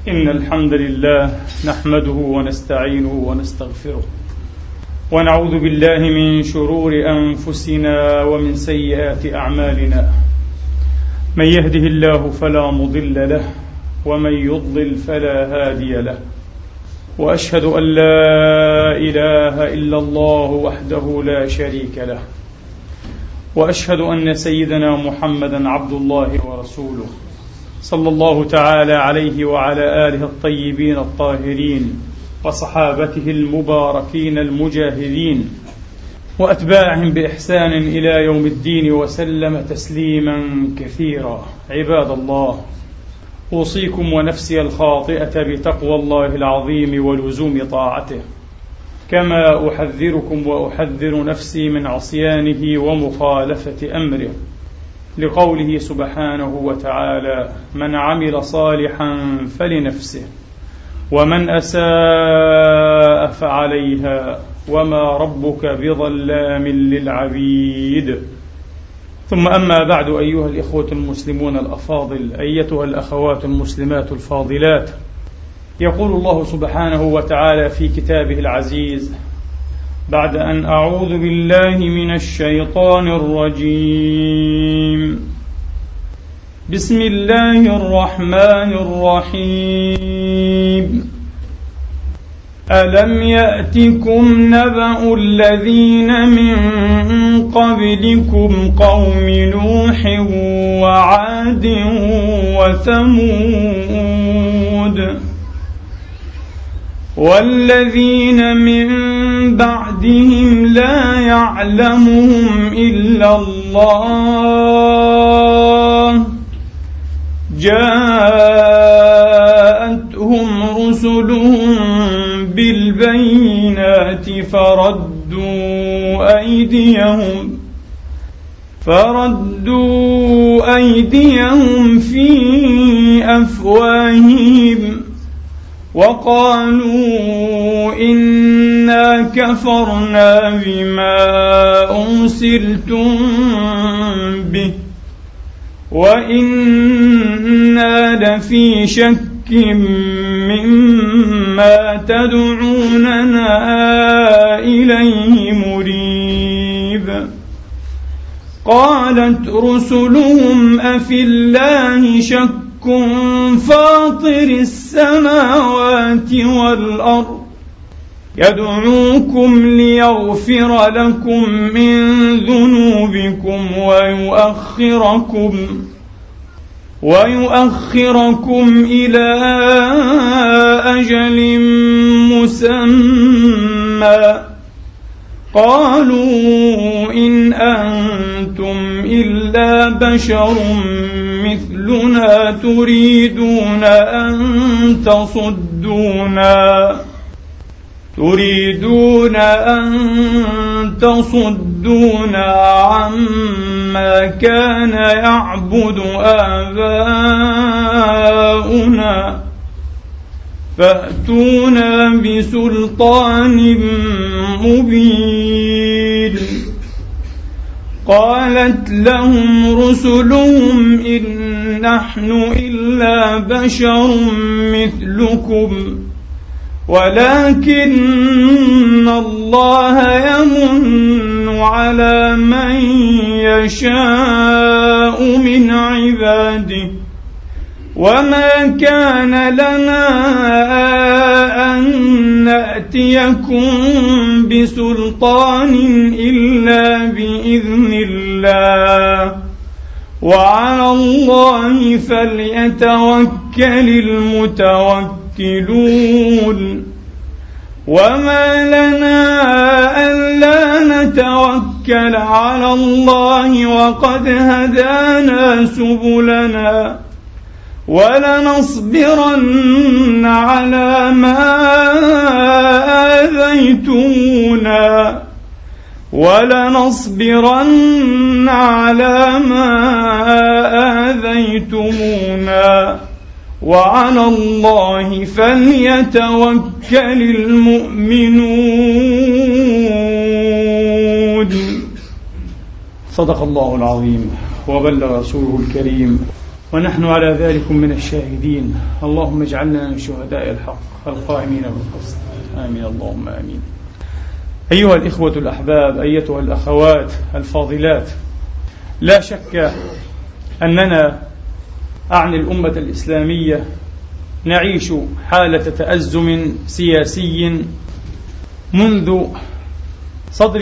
إن الحمد لله نحمده ونستعينه ونستغفره ونعوذ بالله من شرور أنفسنا ومن سيئات أعمالنا. من يهده الله فلا مضل له ومن يضلل فلا هادي له، وأشهد أن لا إله إلا الله وحده لا شريك له، وأشهد أن سيدنا محمدا عبد الله ورسوله صلى الله تعالى عليه وعلى آله الطيبين الطاهرين وصحابته المباركين المجاهدين وأتباعهم بإحسان إلى يوم الدين وسلم تسليما كثيرا. عباد الله، أوصيكم ونفسي الخاطئة بتقوى الله العظيم ولزوم طاعته، كما أحذركم وأحذر نفسي من عصيانه ومخالفة أمره، لقوله سبحانه وتعالى: من عمل صالحا فلنفسه ومن أساء فعليها وما ربك بظلام للعبيد. ثم أما بعد، أيها الإخوة المسلمون الأفاضل، أيتها الأخوات المسلمات الفاضلات، يقول الله سبحانه وتعالى في كتابه العزيز بعد أن أعوذ بالله من الشيطان الرجيم: بسم الله الرحمن الرحيم: ألم يأتكم نبأ الذين من قبلكم قوم نوح وعاد وثمود والذين من بعدهم لا يعلمهم إلا الله، جاءتهم رسلهم بالبينات فردوا أيديهم في أفواههم وقالوا إنا كفرنا بما أرسلتم به وإنا لفي شك مما تدعوننا إليه مريب. قالت رسلهم أفي الله شك فاطر السماوات والأرض يدعوكم ليغفر لكم من ذنوبكم ويؤخركم إلى أجل مسمى. قالوا إن أنتم إلا بشر مثلنا تريدون أن تصدونا عما كان يعبد آباؤنا فأتونا بسلطان مبين. قالت لهم رسلهم إن نحن إلا بشر مثلكم ولكن الله يمن على من يشاء من عباده وما كان لنا أن نأتيكم بسلطان إلا بإذن الله وعلى الله فليتوكل المتوكلون. وما لنا ألا نتوكل على الله وقد هدانا سبلنا ولنصبرن على ما آذيتمونا وعلى الله فليتوكل المؤمنون. صدق الله العظيم وبلغ رسوله الكريم ونحن على ذلك من الشاهدين. اللهم اجعلنا من شهداء الحق القائمين بالقسط. آمين اللهم آمين. أيها الإخوة الأحباب، أيتها الأخوات الفاضلات، لا شك أننا أعني الأمة الإسلامية نعيش حالة تأزم سياسي منذ صدر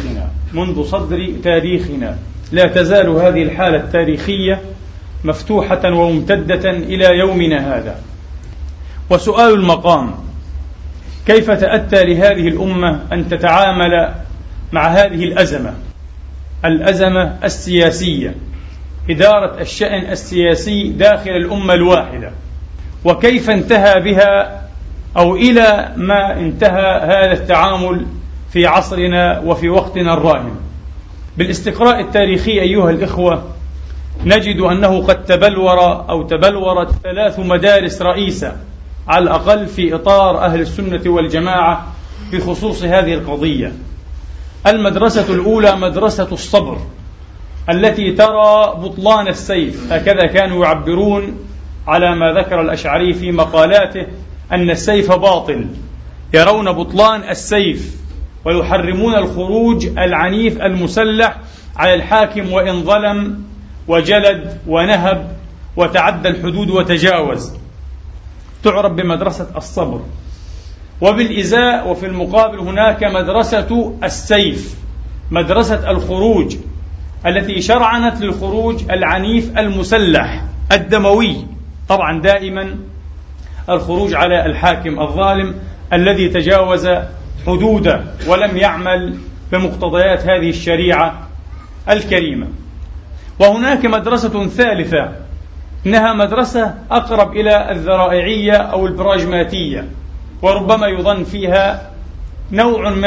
تاريخنا. لا تزال هذه الحالة التاريخية مفتوحة وممتدة إلى يومنا هذا. وسؤال المقام: كيف تأتى لهذه الأمة أن تتعامل مع هذه الأزمة السياسية، إدارة الشأن السياسي داخل الأمة الواحدة، وكيف انتهى بها أو إلى ما انتهى هذا التعامل في عصرنا وفي وقتنا الراهن؟ بالاستقراء التاريخي أيها الإخوة نجد أنه قد تبلورت 3 مدارس رئيسة على الأقل في إطار أهل السنة والجماعة بخصوص هذه القضية. المدرسة الأولى مدرسة الصبر التي ترى بطلان السيف، هكذا كانوا يعبرون على ما ذكر الأشعري في مقالاته أن السيف باطل، يرون بطلان السيف ويحرمون الخروج العنيف المسلح على الحاكم وإن ظلم وجلد ونهب وتعدى الحدود وتجاوز، تعرف بمدرسة الصبر. وبالإزاء وفي المقابل هناك مدرسة السيف، مدرسة الخروج التي شرعنت للخروج العنيف المسلح الدموي، طبعا دائما الخروج على الحاكم الظالم الذي تجاوز حدوده ولم يعمل بمقتضيات هذه الشريعة الكريمة. وهناك مدرسة ثالثة، إنها مدرسة أقرب إلى الذرائعية أو البراجماتية، وربما يظن فيها نوع من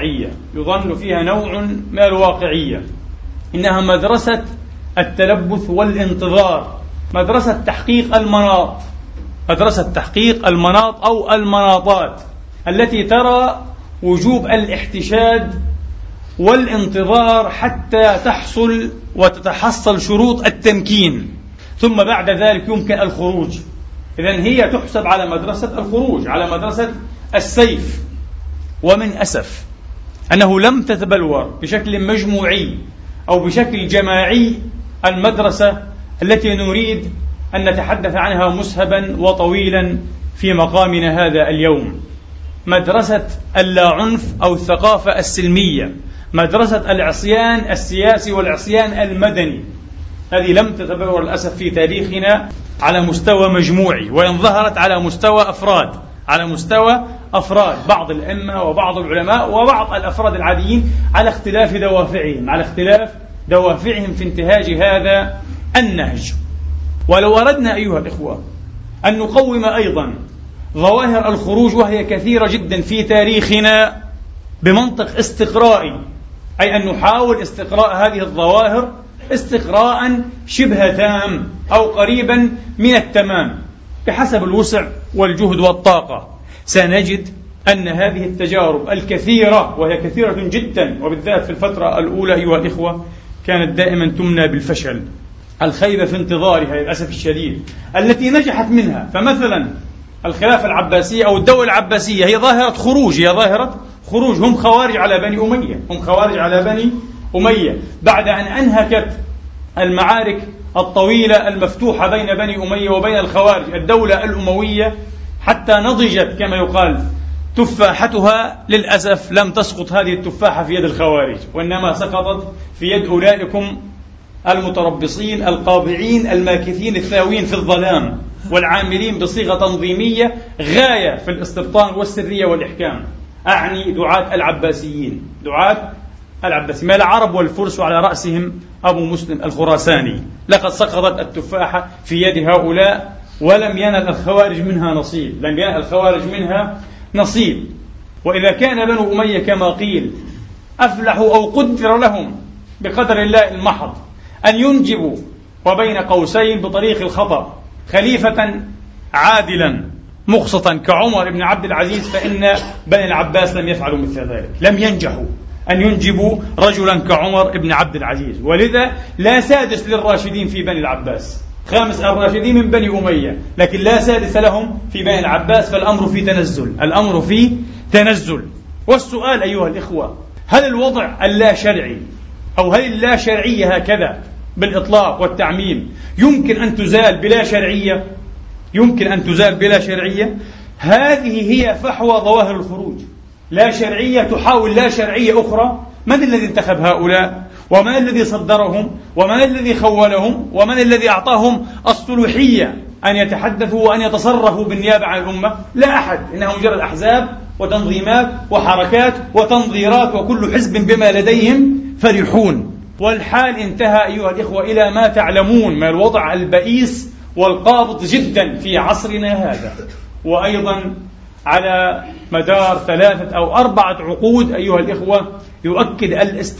الواقعية، إنها مدرسة التلبث والانتظار، مدرسة تحقيق المناط أو المناطات التي ترى وجوب الاحتشاد والانتظار حتى تحصل وتتحصل شروط التمكين، ثم بعد ذلك يمكن الخروج. إذن هي تحسب على مدرسة الخروج، على مدرسة السيف. ومن أسف أنه لم تتبلور بشكل مجموعي أو بشكل جماعي المدرسة التي نريد أن نتحدث عنها مسهبا وطويلا في مقامنا هذا اليوم، مدرسة اللاعنف أو الثقافة السلمية، مدرسة العصيان السياسي والعصيان المدني. هذه لم تتبلور للأسف في تاريخنا على مستوى مجموعي، وإن ظهرت على مستوى أفراد بعض الأئمة وبعض العلماء وبعض الأفراد العاديين على اختلاف دوافعهم في انتهاج هذا النهج. ولو أردنا أيها الإخوة أن نقوم أيضا ظواهر الخروج، وهي كثيرة جدا في تاريخنا، بمنطق استقرائي، أي أن نحاول استقراء هذه الظواهر استقراء شبه تام أو قريبا من التمام بحسب الوسع والجهد والطاقة، سنجد أن هذه التجارب الكثيرة، وهي كثيرة جدا وبالذات في الفترة الأولى أيها الإخوة، كانت دائما تمنى بالفشل، الخيبة في انتظارها للأسف الشديد التي نجحت منها. فمثلا الخلافة العباسية أو الدولة العباسية هي ظاهرة خروج، هم خوارج على بني أمية بعد أن أنهكت المعارك الطويلة المفتوحة بين بني أمية وبين الخوارج الدولة الأموية، حتى نضجت كما يقال تفاحتها. للأسف لم تسقط هذه التفاحة في يد الخوارج، وإنما سقطت في يد أولئكم المتربصين القابعين الماكثين الثاوين في الظلام، والعاملين بصيغة تنظيمية غاية في الاستبطان والسرية والإحكام. أعني دعاة العباسيين ما العرب والفرس، وعلى رأسهم أبو مسلم الخراساني. لقد سقطت التفاحة في يد هؤلاء ولم ينل الخوارج منها نصيب. وإذا كان بنو أمية كما قيل أفلحوا أو قدر لهم بقدر الله المحض أن ينجبوا وبين قوسين بطريق الخطأ خليفة عادلا مقسطا كعمر بن عبد العزيز، فإن بني العباس لم يفعلوا مثل ذلك، لم ينجحوا أن ينجبوا رجلا كعمر بن عبد العزيز، ولذا لا سادس للراشدين في بني العباس، خامس الراشدين من بني أمية، لكن لا سادس لهم في بني العباس، فالأمر في تنزل، الأمر في تنزل. والسؤال أيها الإخوة، هل الوضع اللا شرعي أو هل اللا شرعية هكذا بالإطلاق والتعميم يمكن أن تزال بلا شرعية؟ يمكن أن تزال بلا شرعية؟ هذه هي فحوى ظواهر الخروج، لا شرعية تحاول لا شرعية أخرى. من الذي انتخب هؤلاء؟ ومن الذي صدرهم؟ ومن الذي خولهم؟ ومن الذي أعطاهم الصلوحية أن يتحدثوا وأن يتصرفوا بالنيابة عن الأمة؟ لا أحد، إنها مجرد أحزاب وتنظيمات وحركات وتنظيرات، وكل حزب بما لديهم فرحون. والحال انتهى أيها الإخوة إلى ما تعلمون من الوضع البئيس والقابض جدا في عصرنا هذا. وأيضا على مدار 3 أو 4 عقود أيها الإخوة يؤكد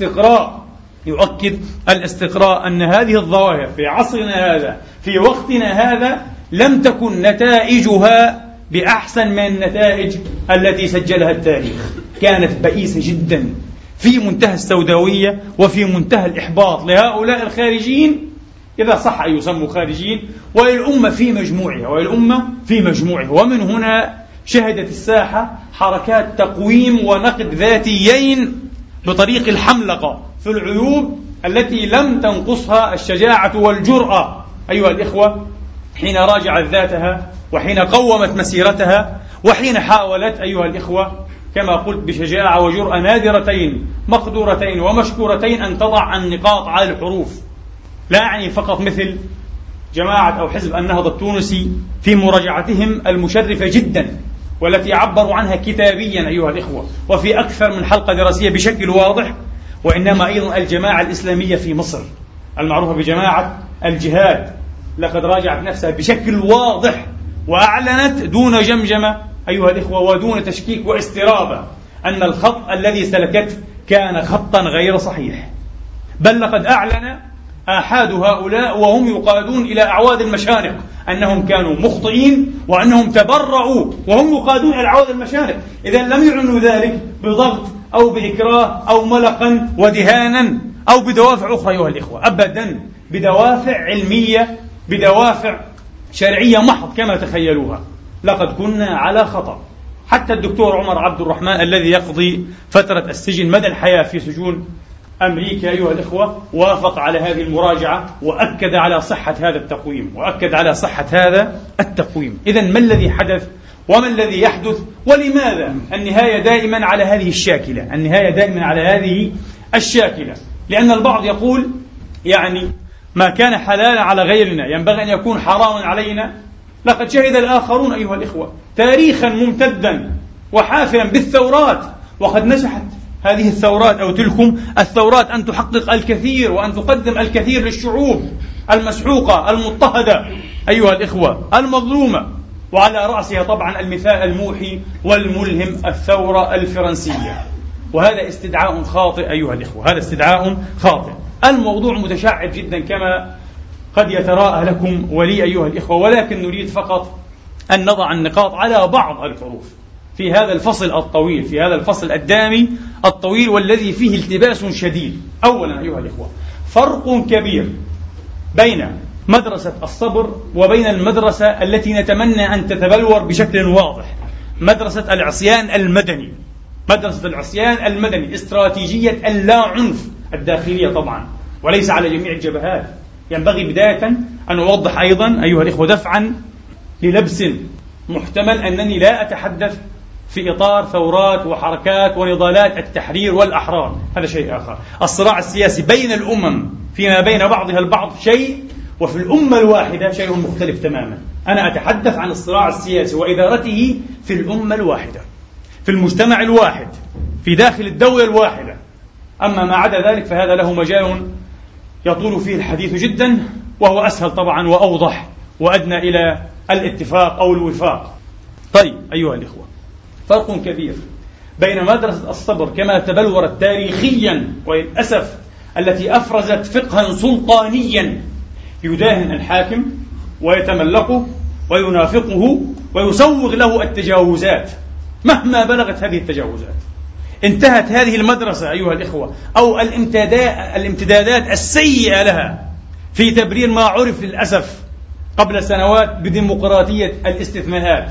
الاستقراء أن هذه الظواهر في عصرنا هذا في وقتنا هذا لم تكن نتائجها بأحسن من النتائج التي سجلها التاريخ. كانت بئيسة جدا، في منتهى السوداوية وفي منتهى الإحباط لهؤلاء الخارجين، إذا صح أن يسموا خارجين، وللأمة في مجموعها. ومن هنا شهدت الساحة حركات تقويم ونقد ذاتيين بطريق الحملقة في العيوب التي لم تنقصها الشجاعة والجرأة أيها الإخوة، حين راجعت ذاتها وحين قومت مسيرتها وحين حاولت أيها الإخوة كما قلت بشجاعة وجرأة نادرتين مقدورتين ومشكورتين أن تضع النقاط على الحروف. لا أعني فقط مثل جماعة أو حزب النهضة التونسي في مراجعتهم المشرفة جدا والتي عبروا عنها كتابيا أيها الإخوة وفي أكثر من حلقة دراسية بشكل واضح، وإنما أيضا الجماعة الإسلامية في مصر المعروفة بجماعة الجهاد لقد راجعت نفسها بشكل واضح وأعلنت دون جمجمة أيها الإخوة ودون تشكيك واسترابة أن الخط الذي سلكته كان خطا غير صحيح. بل لقد أعلن آحاد هؤلاء وهم يقادون إلى أعواد المشانق أنهم كانوا مخطئين وأنهم تبرعوا وهم يقادون إلى أعواد المشانق. إذن لم يعلنوا ذلك بضغط أو بإكراه أو ملقا ودهانا أو بدوافع أخرى أيها الإخوة، أبدا، بدوافع علمية، بدوافع شرعية محض كما تخيلوها. لقد كنا على خطأ. حتى الدكتور عمر عبد الرحمن الذي يقضي فترة السجن مدى الحياة في سجون أمريكا أيها الإخوة وافق على هذه المراجعة وأكد على صحة هذا التقويم. إذن ما الذي حدث وما الذي يحدث ولماذا النهاية دائما على هذه الشاكلة؟ لأن البعض يقول يعني ما كان حلالا على غيرنا ينبغي أن يكون حراما علينا. لقد شهد الآخرون أيها الإخوة تاريخا ممتدا وحافلا بالثورات، وقد نجحت هذه الثورات أو تلكم الثورات أن تحقق الكثير وأن تقدم الكثير للشعوب المسحوقة المضطهدة أيها الإخوة المظلومة، وعلى رأسها طبعا المثال الموحي والملهم الثورة الفرنسية. وهذا استدعاء خاطئ أيها الإخوة، هذا استدعاء خاطئ. الموضوع متشعب جدا كما قد يتراءى لكم ولي أيها الإخوة، ولكن نريد فقط أن نضع النقاط على بعض الحروف في هذا الفصل الطويل، في هذا الفصل الدامي الطويل والذي فيه التباس شديد. أولا أيها الإخوة، فرق كبير بين مدرسة الصبر وبين المدرسة التي نتمنى أن تتبلور بشكل واضح، مدرسة العصيان المدني، استراتيجية اللا عنف الداخلية طبعا وليس على جميع الجبهات. ينبغي بداية أن أوضح أيضا أيها الإخوة دفعا للبس محتمل أنني لا أتحدث في إطار ثورات وحركات ونضالات التحرير والأحرار، هذا شيء آخر. الصراع السياسي بين الأمم فيما بين بعضها البعض شيء، وفي الأمة الواحدة شيء مختلف تماما. أنا أتحدث عن الصراع السياسي وإدارته في الأمة الواحدة، في المجتمع الواحد، في داخل الدولة الواحدة. أما ما عدا ذلك فهذا له مجال يطول فيه الحديث جدا، وهو أسهل طبعا وأوضح وأدنى إلى الاتفاق أو الوفاق. طيب أيها الإخوة، فرق كبير بين مدرسة الصبر كما تبلورت تاريخيا وللأسف التي أفرزت فقها سلطانيا يداهن الحاكم ويتملقه وينافقه ويسوغ له التجاوزات مهما بلغت هذه التجاوزات. انتهت هذه المدرسة أيها الإخوة أو الامتدادات السيئة لها في تبرير ما عرف للأسف قبل سنوات بديمقراطية الاستثناءات.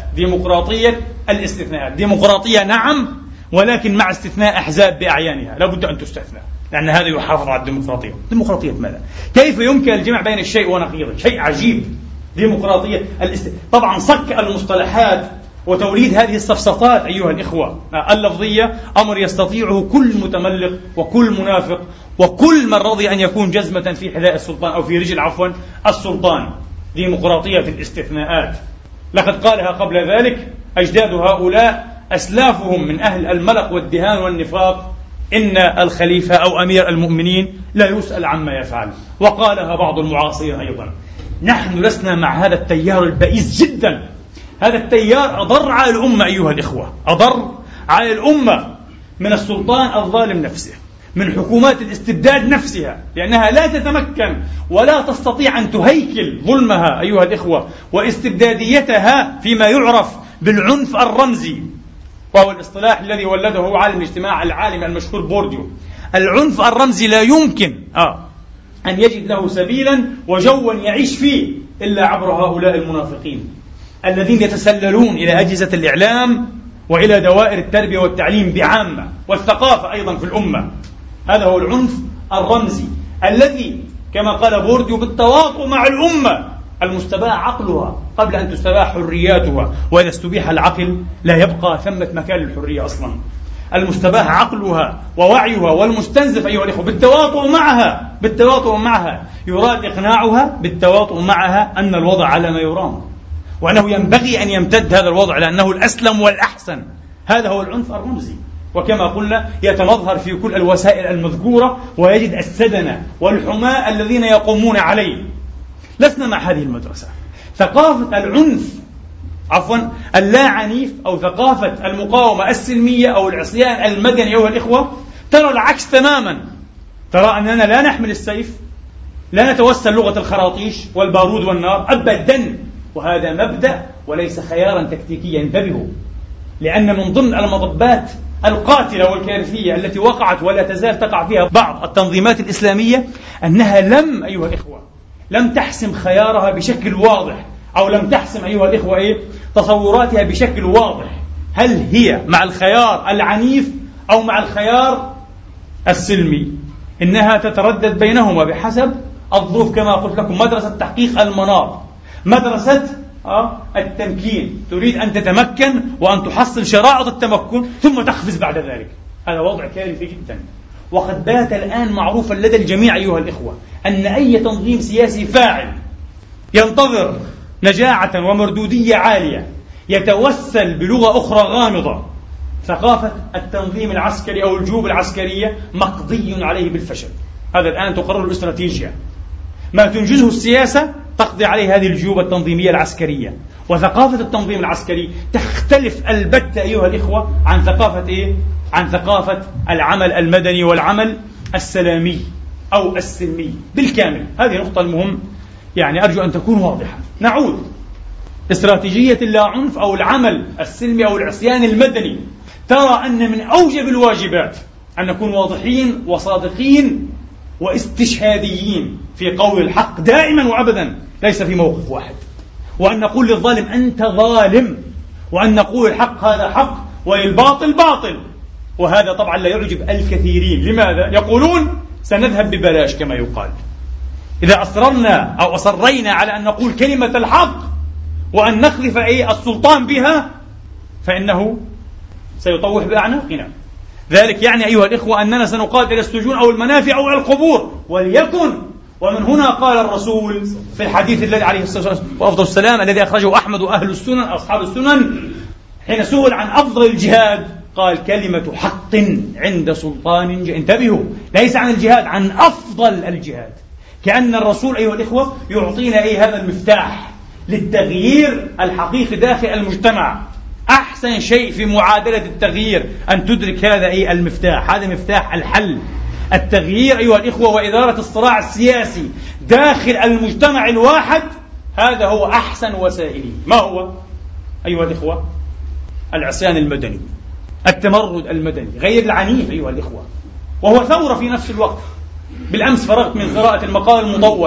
ديمقراطية نعم، ولكن مع استثناء أحزاب بأعيانها لا بد أن تستثنى، لأن هذا يحافظ على الديمقراطية. ديمقراطية ماذا؟ كيف يمكن الجمع بين الشيء ونقيضه؟ شيء عجيب. ديمقراطية طبعا صك المصطلحات وتوليد هذه السفسطات أيها الإخوة اللفظية أمر يستطيعه كل متملق وكل منافق وكل من رضي أن يكون جزمة في حذاء السلطان أو في رجل السلطان. ديمقراطية الاستثناءات لقد قالها قبل ذلك أجداد هؤلاء أسلافهم من أهل الملق والدهان والنفاق: إن الخليفة أو أمير المؤمنين لا يسأل عما يفعل. وقالها بعض المعاصرين أيضا. نحن لسنا مع هذا التيار البئيس جدا. هذا التيار أضر على الأمة أيها الإخوة، أضر على الأمة من السلطان الظالم نفسه، من حكومات الاستبداد نفسها، لأنها لا تتمكن ولا تستطيع أن تهيكل ظلمها أيها الإخوة واستبداديتها فيما يعرف بالعنف الرمزي، وهو الاصطلاح الذي ولده عالم الاجتماع العالم المشهور بورديو. العنف الرمزي لا يمكن أن يجد له سبيلا وجوا يعيش فيه إلا عبر هؤلاء المنافقين الذين يتسللون إلى أجهزة الإعلام وإلى دوائر التربية والتعليم بعامة والثقافة أيضا في الأمة. هذا هو العنف الرمزي الذي كما قال بورديو بالتواطؤ مع الأمة المستباح عقلها قبل أن تستباح حرياتها، وإذا استبيح العقل لا يبقى ثمة مكان للحرية أصلا. المستباح عقلها ووعيها والمستنزف أيها الإخوة بالتواطؤ معها يراد إقناعها بالتواطؤ معها أن الوضع على ما يرام، وأنه ينبغي أن يمتد هذا الوضع لأنه الأسلم والأحسن. هذا هو العنف الرمزي، وكما قلنا يتمظهر في كل الوسائل المذكورة، ويجد السدنة والحماة الذين يقومون عليه. لسنا مع هذه المدرسة. ثقافة العنف اللا عنيف أو ثقافة المقاومة السلمية أو العصيان المدني أيها الإخوة ترى العكس تماما. ترى أننا لا نحمل السيف، لا نتوسل لغة الخراطيش والبارود والنار أبدا، وهذا مبدأ وليس خيارا تكتيكيا. انتبهوا، لأن من ضمن المطبات القاتلة والكارثية التي وقعت ولا تزال تقع فيها بعض التنظيمات الإسلامية أنها لم تحسم خيارها بشكل واضح، أو لم تحسم أيها الإخوة تصوراتها بشكل واضح. هل هي مع الخيار العنيف أو مع الخيار السلمي؟ إنها تتردد بينهما بحسب الظروف. كما قلت لكم، مدرسة تحقيق المناط، مدرسة التمكين، تريد أن تتمكن وأن تحصل شرائط التمكن ثم تقفز بعد ذلك. هذا وضع كارثي جدا، وقد بات الآن معروفا لدى الجميع أيها الإخوة أن أي تنظيم سياسي فاعل ينتظر نجاعة ومردودية عالية يتوسل بلغة أخرى غامضة. ثقافة التنظيم العسكري أو الجيوب العسكرية مقضي عليه بالفشل. هذا الآن تقرر الاستراتيجية، ما تنجزه السياسة تقضي عليه هذه الجيوب التنظيمية العسكرية. وثقافة التنظيم العسكري تختلف البتة أيها الإخوة عن ثقافة العمل المدني والعمل السلامي أو السلمي بالكامل. هذه نقطة المهم، أرجو أن تكون واضحة. نعود. استراتيجية اللاعنف أو العمل السلمي أو العصيان المدني ترى أن من أوجب الواجبات أن نكون واضحين وصادقين واستشهاديين في قول الحق دائما وأبدا، ليس في موقف واحد، وأن نقول للظالم أنت ظالم، وأن نقول الحق هذا حق والباطل باطل. وهذا طبعا لا يعجب الكثيرين. لماذا؟ يقولون سنذهب ببلاش كما يقال. إذا أصررنا أو أصرينا على أن نقول كلمة الحق وأن نخلف السلطان بها فإنه سيطوح بأعناقنا. ذلك أيها الإخوة أننا سنقاد إلى السجون أو المنافع أو إلى القبور، وليكن. ومن هنا قال الرسول في الحديث الذي عليه الصلاة والسلام الذي أخرجه أحمد وأهل السنن أصحاب السنن، حين سئل عن أفضل الجهاد قال كلمة حق عند سلطان انتبهوا، ليس عن الجهاد، عن أفضل الجهاد. كأن الرسول أيها الإخوة يعطينا هذا المفتاح للتغيير الحقيقي داخل المجتمع. أحسن شيء في معادلة التغيير أن تدرك هذا المفتاح، هذا مفتاح الحل. التغيير أيها الإخوة وإدارة الصراع السياسي داخل المجتمع الواحد، هذا هو أحسن وسائله. ما هو أيها الإخوة؟ العصيان المدني، التمرد المدني غير العنيف أيها الإخوة، وهو ثورة في نفس الوقت. بالأمس فرغت من قراءة المقالة المطولة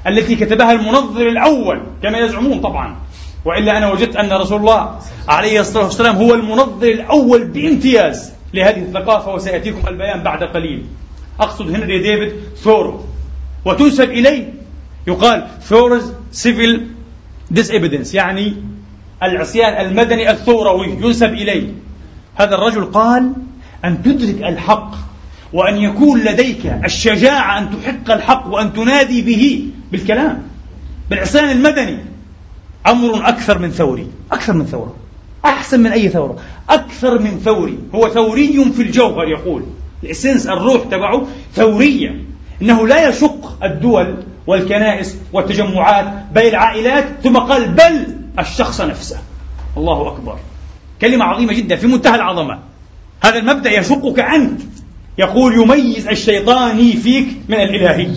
التي كتبها المنظر الأول كما يزعمون طبعا، وإلا أنا وجدت أن رسول الله عليه الصلاة والسلام هو المنظر الأول بامتياز لهذه الثقافة، وسيأتيكم البيان بعد قليل. أقصد هنري ديفيد ثورو، وتنسب إليه يقال ثورز سيفل ديس إيفيدنس، يعني العصيان المدني الثوروي ينسب إليه. هذا الرجل قال أن تدرك الحق وأن يكون لديك الشجاعة أن تحق الحق وأن تنادي به بالكلام بالعصيان المدني أمر أكثر من ثوري، أكثر من ثورة، أحسن من أي ثورة، أكثر من ثوري. هو ثوري في الجوهر، يقول الإسنس الروح تبعه ثورية، إنه لا يشق الدول والكنائس والتجمعات بل العائلات، ثم قال بل الشخص نفسه. الله أكبر، كلمة عظيمة جدا في منتهى العظمة. هذا المبدأ يشقك أنت، يقول يميز الشيطاني فيك من الإلهي،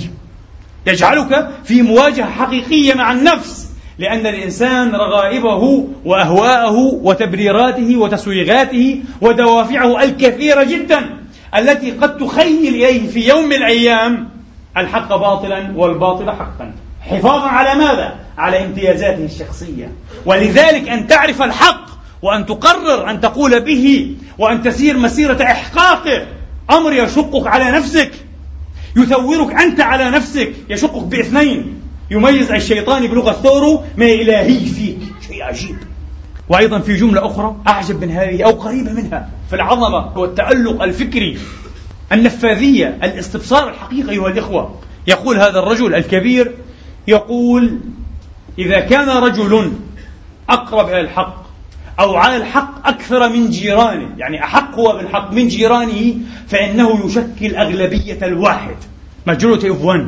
يجعلك في مواجهة حقيقية مع النفس، لأن الإنسان رغائبه وأهواءه وتبريراته وتسويغاته ودوافعه الكثيرة جدا التي قد تخيل إليه في يوم من الأيام الحق باطلا والباطل حقا، حفاظا على ماذا؟ على امتيازاته الشخصية. ولذلك أن تعرف الحق وأن تقرر أن تقول به وأن تسير مسيرة إحقاقه أمر يشقك على نفسك، يثورك أنت على نفسك، يشقك باثنين: يميز الشيطان بلغة ثورو من الإلهي فيك، شيء عجيب. وأيضا في جملة أخرى أعجب من هذه أو قريبة منها في العظمة والتألق الفكري، النفاذية، الاستبصار الحقيقي أيها الإخوة. يقول هذا الرجل الكبير، يقول إذا كان رجل أقرب إلى الحق أو على الحق أكثر من جيرانه، يعني أحق هو بالحق من جيرانه، فإنه يشكل أغلبية الواحد، majority of one،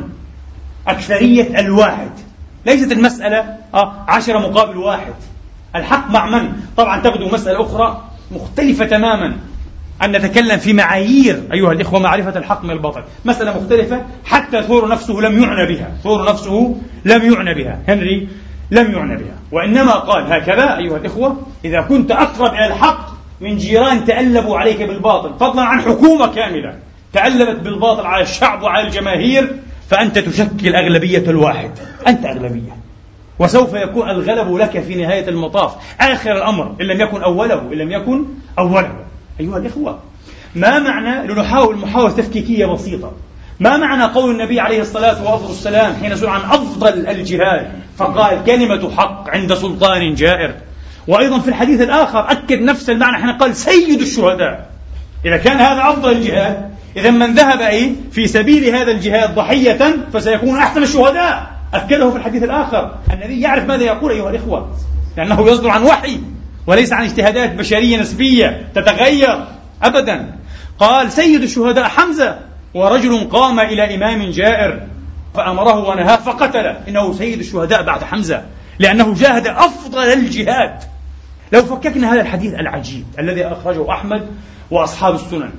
أكثرية الواحد. ليست المسألة 10 مقابل 1. الحق مع من؟ طبعا تبدو مسألة أخرى مختلفة تماما، أن نتكلم في معايير أيها الإخوة معرفة الحق من الباطل، مسألة مختلفة. حتى ثور نفسه لم يعنى بها، ثور نفسه لم يعنى بها، هنري لم يعنى بها، وإنما قال هكذا أيها الإخوة: إذا كنت أقرب إلى الحق من جيران تألبوا عليك بالباطل، فضلا عن حكومة كاملة تألبت بالباطل على الشعب وعلى الجماهير، فأنت تشكل أغلبية الواحد، أنت أغلبية، وسوف يكون الغلب لك في نهاية المطاف، آخر الأمر، إن لم يكن أوله، إن لم يكن أوله. أيها الإخوة، ما معنى، لنحاول محاولة تفكيكية بسيطة، ما معنى قول النبي عليه الصلاة والسلام حين سئل عن أفضل الجهاد فقال كلمة حق عند سلطان جائر؟ وأيضا في الحديث الآخر أكد نفس المعنى حين قال سيد الشهداء. إذا كان هذا أفضل الجهاد، إذا من ذهب في سبيل هذا الجهاد ضحية فسيكون أحسن الشهداء، أكده في الحديث الآخر. النبي يعرف ماذا يقول أيها الإخوة، لأنه يصدر عن وحي وليس عن اجتهادات بشرية نسبية تتغير أبدا. قال سيد الشهداء حمزة، ورجل قام إلى إمام جائر فأمره ونهاه فقتله، إنه سيد الشهداء بعد حمزة، لأنه جاهد أفضل الجهاد. لو فككنا هذا الحديث العجيب الذي أخرجه أحمد وأصحاب السنن،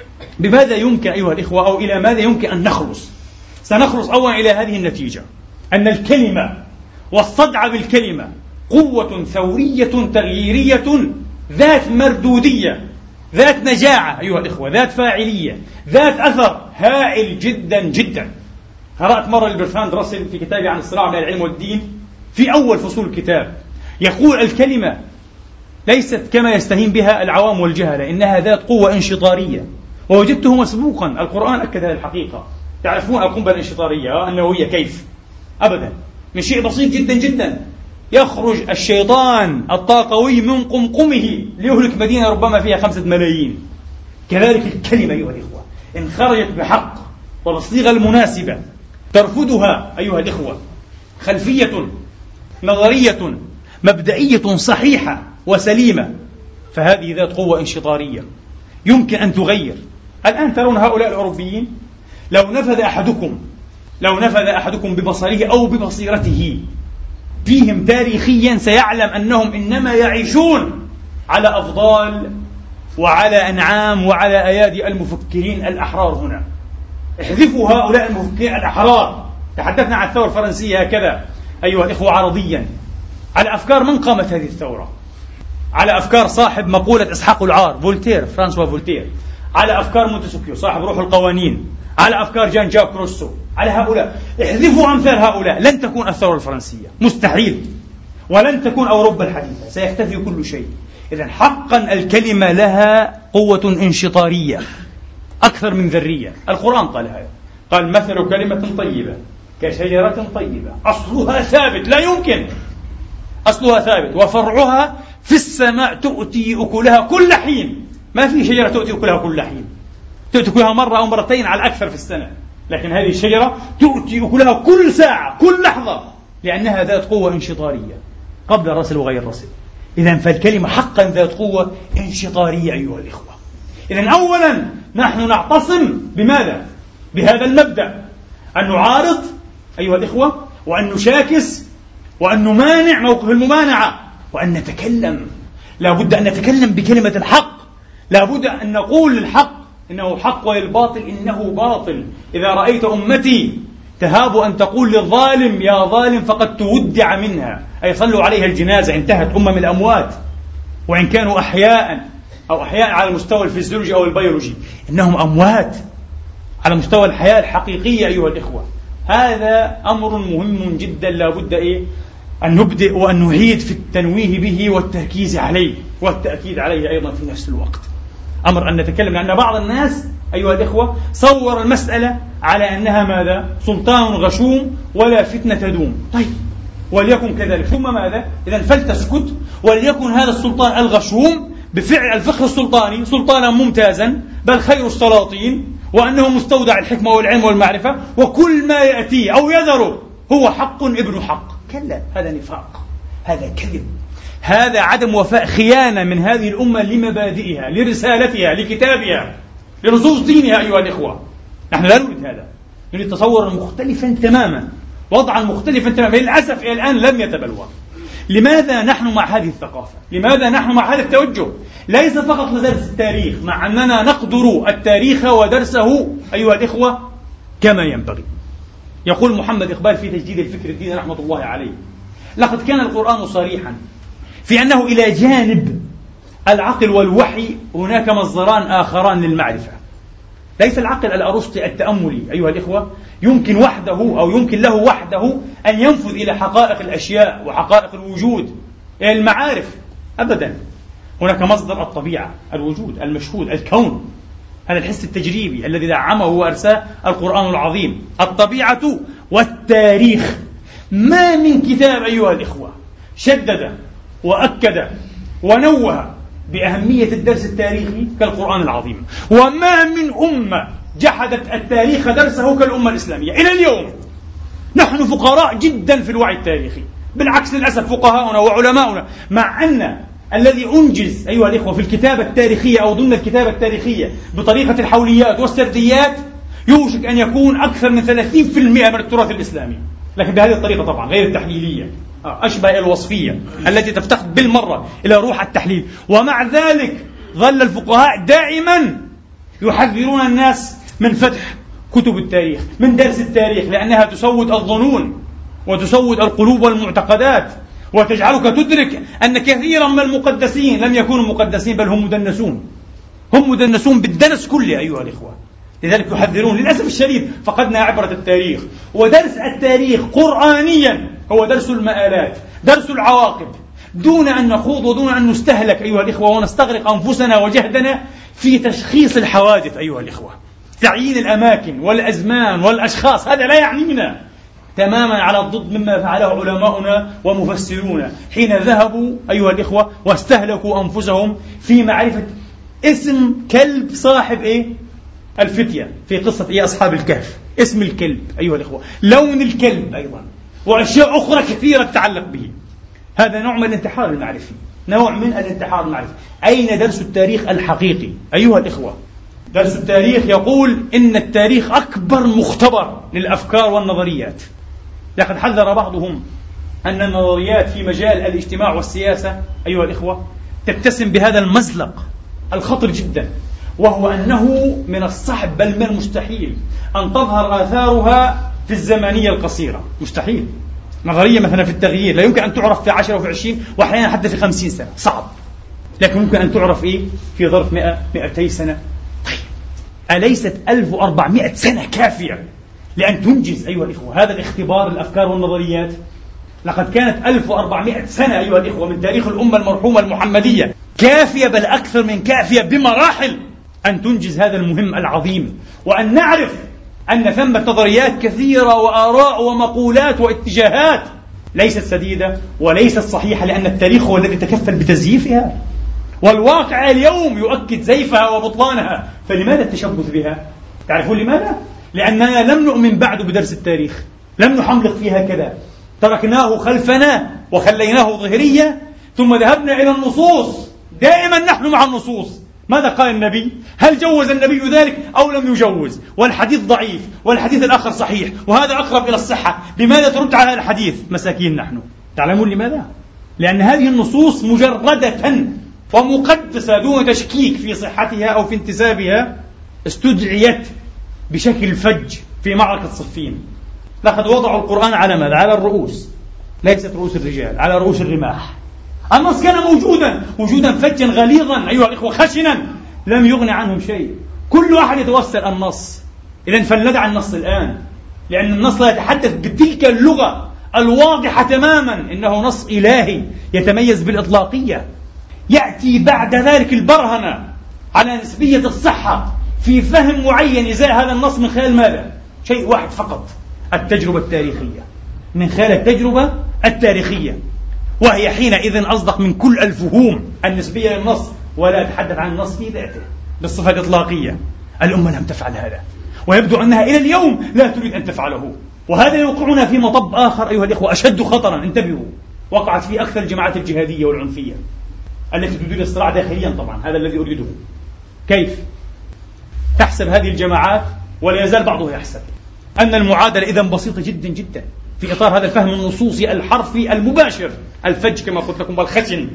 بماذا يمكن أيها الإخوة، أو إلى ماذا يمكن أن نخلص؟ سنخلص أولا إلى هذه النتيجة: أن الكلمة والصدع بالكلمة قوة ثورية تغييرية ذات مردودية، ذات نجاعة أيها الإخوة، ذات فاعلية، ذات أثر هائل جدا جدا. قرأت مرة لبرتراند راسل في كتابه عن الصراع بين العلم والدين، في أول فصول الكتاب يقول الكلمة ليست كما يستهين بها العوام والجهلة، إنها ذات قوة انشطارية، ووجدته مسبوقا، القرآن أكد هذه الحقيقة. تعرفون القنبلة الانشطارية النووية كيف؟ أبدا، من شيء بسيط جدا جدا، يخرج الشيطان الطاقوي من قمقمه ليهلك مدينة ربما فيها 5 ملايين. كذلك الكلمة أيها الإخوة إن خرجت بحق وبالصيغة المناسبة ترفضها أيها الإخوة خلفية نظرية مبدئية صحيحة وسليمة، فهذه ذات قوة انشطارية يمكن أن تغير. الآن ترون هؤلاء الأوروبيين، لو نفذ أحدكم ببصره أو ببصيرته فيهم تاريخيا سيعلم أنهم إنما يعيشون على أفضال وعلى أنعام وعلى أيادي المفكرين الأحرار. هنا احذفوا هؤلاء المفكرين الأحرار. تحدثنا عن الثورة الفرنسية هكذا أيها الإخوة عرضيا، على أفكار من قامت هذه الثورة؟ على أفكار صاحب مقولة إسحاق العار فولتير، فرانسوا فولتير، على أفكار مونتسكيو صاحب روح القوانين، على أفكار جان جاك روسو، على هؤلاء. احذفوا أمثال هؤلاء، لن تكون الثورة الفرنسية، مستحيل، ولن تكون أوروبا الحديثة، سيختفي كل شيء. إذن حقا الكلمة لها قوة انشطارية أكثر من ذرية. القرآن قال هذا، قال مثل كلمة طيبة كشجرة طيبة أصلها ثابت، لا يمكن، أصلها ثابت وفرعها في السماء تؤتي أكلها كل حين. ما في شجرة تؤتي أكلها كل حين، تؤتي أكلها مرة أو مرتين على الأكثر في السنة، لكن هذه الشجرة تؤتي أكلها كل ساعة كل لحظة، لأنها ذات قوة انشطارية قبل رسل وغير رسل. إذن فالكلمة حقا ذات قوة انشطارية أيها الإخوة. إذن أولا نحن نعتصم بماذا؟ بهذا المبدأ، أن نعارض أيها الإخوة، وأن نشاكس، وأن نمانع موقف الممانعة، وأن نتكلم. لا بد أن نتكلم بكلمة الحق، لا بد أن نقول للحق إنه حق وللباطل إنه باطل. إذا رأيت أمتي تهاب أن تقول للظالم يا ظالم فقد تودع منها، أي صلوا عليها الجنازة، انتهت الأموات، وإن كانوا أحياء أو أحياء على المستوى الفيزيولوجي أو البيولوجي، إنهم أموات على مستوى الحياة الحقيقية أيها الإخوة. هذا أمر مهم جدا، لا بد أن نبدأ وأن نعيد في التنويه به والتركيز عليه والتأكيد عليه أيضا في نفس الوقت. أمر أن نتكلم، لأن بعض الناس أيها الإخوة صور المسألة على أنها ماذا؟ سلطان غشوم ولا فتنة تدوم. طيب وليكن كذلك، ثم ماذا؟ إذن فلتسكت، وليكن هذا السلطان الغشوم بفعل الفقه السلطاني سلطانا ممتازا بل خير السلاطين، وأنه مستودع الحكمة والعلم والمعرفة، وكل ما يأتي أو يذر هو حق ابن حق. كلا، هذا نفاق، هذا كذب، هذا عدم وفاء، خيانة من هذه الأمة لمبادئها، لرسالتها، لكتابها، لنصوص دينها أيها الإخوة. نحن لا نريد هذا، نريد تصورا مختلفا تماما، وضعا مختلفا تماما. للأسف إلى الآن لم يتبلور. لماذا نحن مع هذه الثقافة؟ لماذا نحن مع هذا التوجه؟ ليس فقط لدرس التاريخ، مع أننا نقدر التاريخ ودرسه أيها الإخوة كما ينبغي. يقول محمد إقبال في تجديد الفكر الديني رحمة الله عليه: لقد كان القرآن صريحا في أنه إلى جانب العقل والوحي هناك مصدران آخران للمعرفة. ليس العقل الأرسطي التأملي أيها الإخوة يمكن وحده أو يمكن له وحده أن ينفذ إلى حقائق الأشياء وحقائق الوجود، إلى المعارف، أبدا. هناك مصدر الطبيعة، الوجود، المشهود، الكون، هذا الحس التجريبي الذي دعمه وأرساه القرآن العظيم، الطبيعة والتاريخ. ما من كتاب أيها الإخوة شدد وأكد ونوه بأهمية الدرس التاريخي كالقرآن العظيم، وما من أمة جحدت التاريخ درسه كالأمة الإسلامية. إلى اليوم نحن فقراء جدا في الوعي التاريخي، بالعكس للأسف فقهاؤنا وعلماؤنا، مع أن الذي أنجز أيها الإخوة في الكتابة التاريخية أو ضمن الكتابة التاريخية بطريقة الحوليات والسرديات يوشك أن يكون أكثر من 30% من التراث الإسلامي، لكن بهذه الطريقة طبعا غير التحليلية، أشبه الوصفية التي تفتقد بالمرة إلى روح التحليل. ومع ذلك ظل الفقهاء دائما يحذرون الناس من فتح كتب التاريخ، من درس التاريخ، لأنها تسود الظنون وتسود القلوب والمعتقدات، وتجعلك تدرك أن كثيرا من المقدسين لم يكونوا مقدسين بل هم مدنسون، هم مدنسون بالدنس كله أيها الإخوة. لذلك يحذرون. للأسف الشديد فقدنا عبرة التاريخ، ودرس التاريخ قرآنيا هو درس المآلات، درس العواقب، دون أن نخوض ودون أن نستهلك أيها الإخوة ونستغرق أنفسنا وجهدنا في تشخيص الحوادث أيها الإخوة، تعيين الأماكن والأزمان والأشخاص. هذا لا يعنينا، تماما على الضد مما فعله علماؤنا ومفسرونا حين ذهبوا أيها الإخوة واستهلكوا أنفسهم في معرفة اسم كلب صاحب الفتية في قصة أصحاب الكهف، اسم الكلب أيها الإخوة، لون الكلب أيضا، وأشياء أخرى كثيرة تتعلق به. هذا نوع من الانتحار المعرفي، نوع من الانتحار المعرفي. أين درس التاريخ الحقيقي أيها الإخوة؟ درس التاريخ يقول إن التاريخ أكبر مختبر للأفكار والنظريات. لقد حذر بعضهم أن النظريات في مجال الاجتماع والسياسة أيها الإخوة تتسم بهذا المزلق الخطر جدا، وهو أنه من الصعب بل من المستحيل أن تظهر آثارها في الزمنية القصيرة. مستحيل. نظرية مثلا في التغيير لا يمكن أن تعرف في 10 وفي 20 وأحيانا حتى في 50 سنة، صعب. لكن ممكن أن تعرف في ظرف 100 200 سنة. طيب أليست 1400 سنة كافية لأن تنجز أيها الإخوة هذا الاختبار الأفكار والنظريات. لقد كانت 1400 سنة أيها الإخوة من تاريخ الأمة المرحومة المحمدية كافية، بل أكثر من كافية بمراحل، أن تنجز هذا المهم العظيم، وأن نعرف أن ثمة نظريات كثيرة وآراء ومقولات واتجاهات ليست سديدة وليست صحيحة، لأن التاريخ هو الذي تكفل بتزييفها، والواقع اليوم يؤكد زيفها وبطلانها. فلماذا التشبث بها؟ تعرفون لماذا؟ لأننا لم نؤمن بعد بدرس التاريخ، لم نحملق فيها كذا، تركناه خلفنا وخليناه ظهرية، ثم ذهبنا إلى النصوص. دائما نحن مع النصوص. ماذا قال النبي؟ هل جوز النبي ذلك أو لم يجوز؟ والحديث ضعيف والحديث الآخر صحيح وهذا أقرب إلى الصحة، لماذا ترد على الحديث؟ مساكين نحن. تعلمون لماذا؟ لأن هذه النصوص مجردة ومقدسة دون تشكيك في صحتها أو في انتسابها استدعيت بشكل فج في معركة صفين. لقد وضعوا القرآن على ماذا؟ على الرؤوس، ليست رؤوس الرجال، على رؤوس الرماح. النص كان وجودا فجا غليظا أيها الإخوة، خشنا، لم يغن عنهم شيء. كل واحد يتوسل النص. إذن فلندع النص الآن، لأن النص لا يتحدث بتلك اللغة الواضحة تماما، إنه نص إلهي يتميز بالإطلاقية. يأتي بعد ذلك البرهنة على نسبية الصحة في فهم معين إزاء هذا النص من خلال ماذا؟ شيء واحد فقط، التجربة التاريخية. من خلال التجربة التاريخية، وهي حينئذ أصدق من كل الفهوم النسبية للنص، ولا أتحدث عن النص في ذاته بالصفة الإطلاقية. الأمة لم تفعل هذا، ويبدو أنها إلى اليوم لا تريد أن تفعله، وهذا يوقعنا في مطب آخر أيها الإخوة أشد خطرا. انتبهوا، وقعت فيه أكثر الجماعات الجهادية والعنفية التي تدير الصراع داخليا. طبعا هذا الذي أريده. كيف تحسب هذه الجماعات، ولا يزال بعضها يحسب، أن المعادلة إذن بسيطة جدا جدا في إطار هذا الفهم النصوصي الحرفي المباشر الفج كما قلت لكم بالخشن،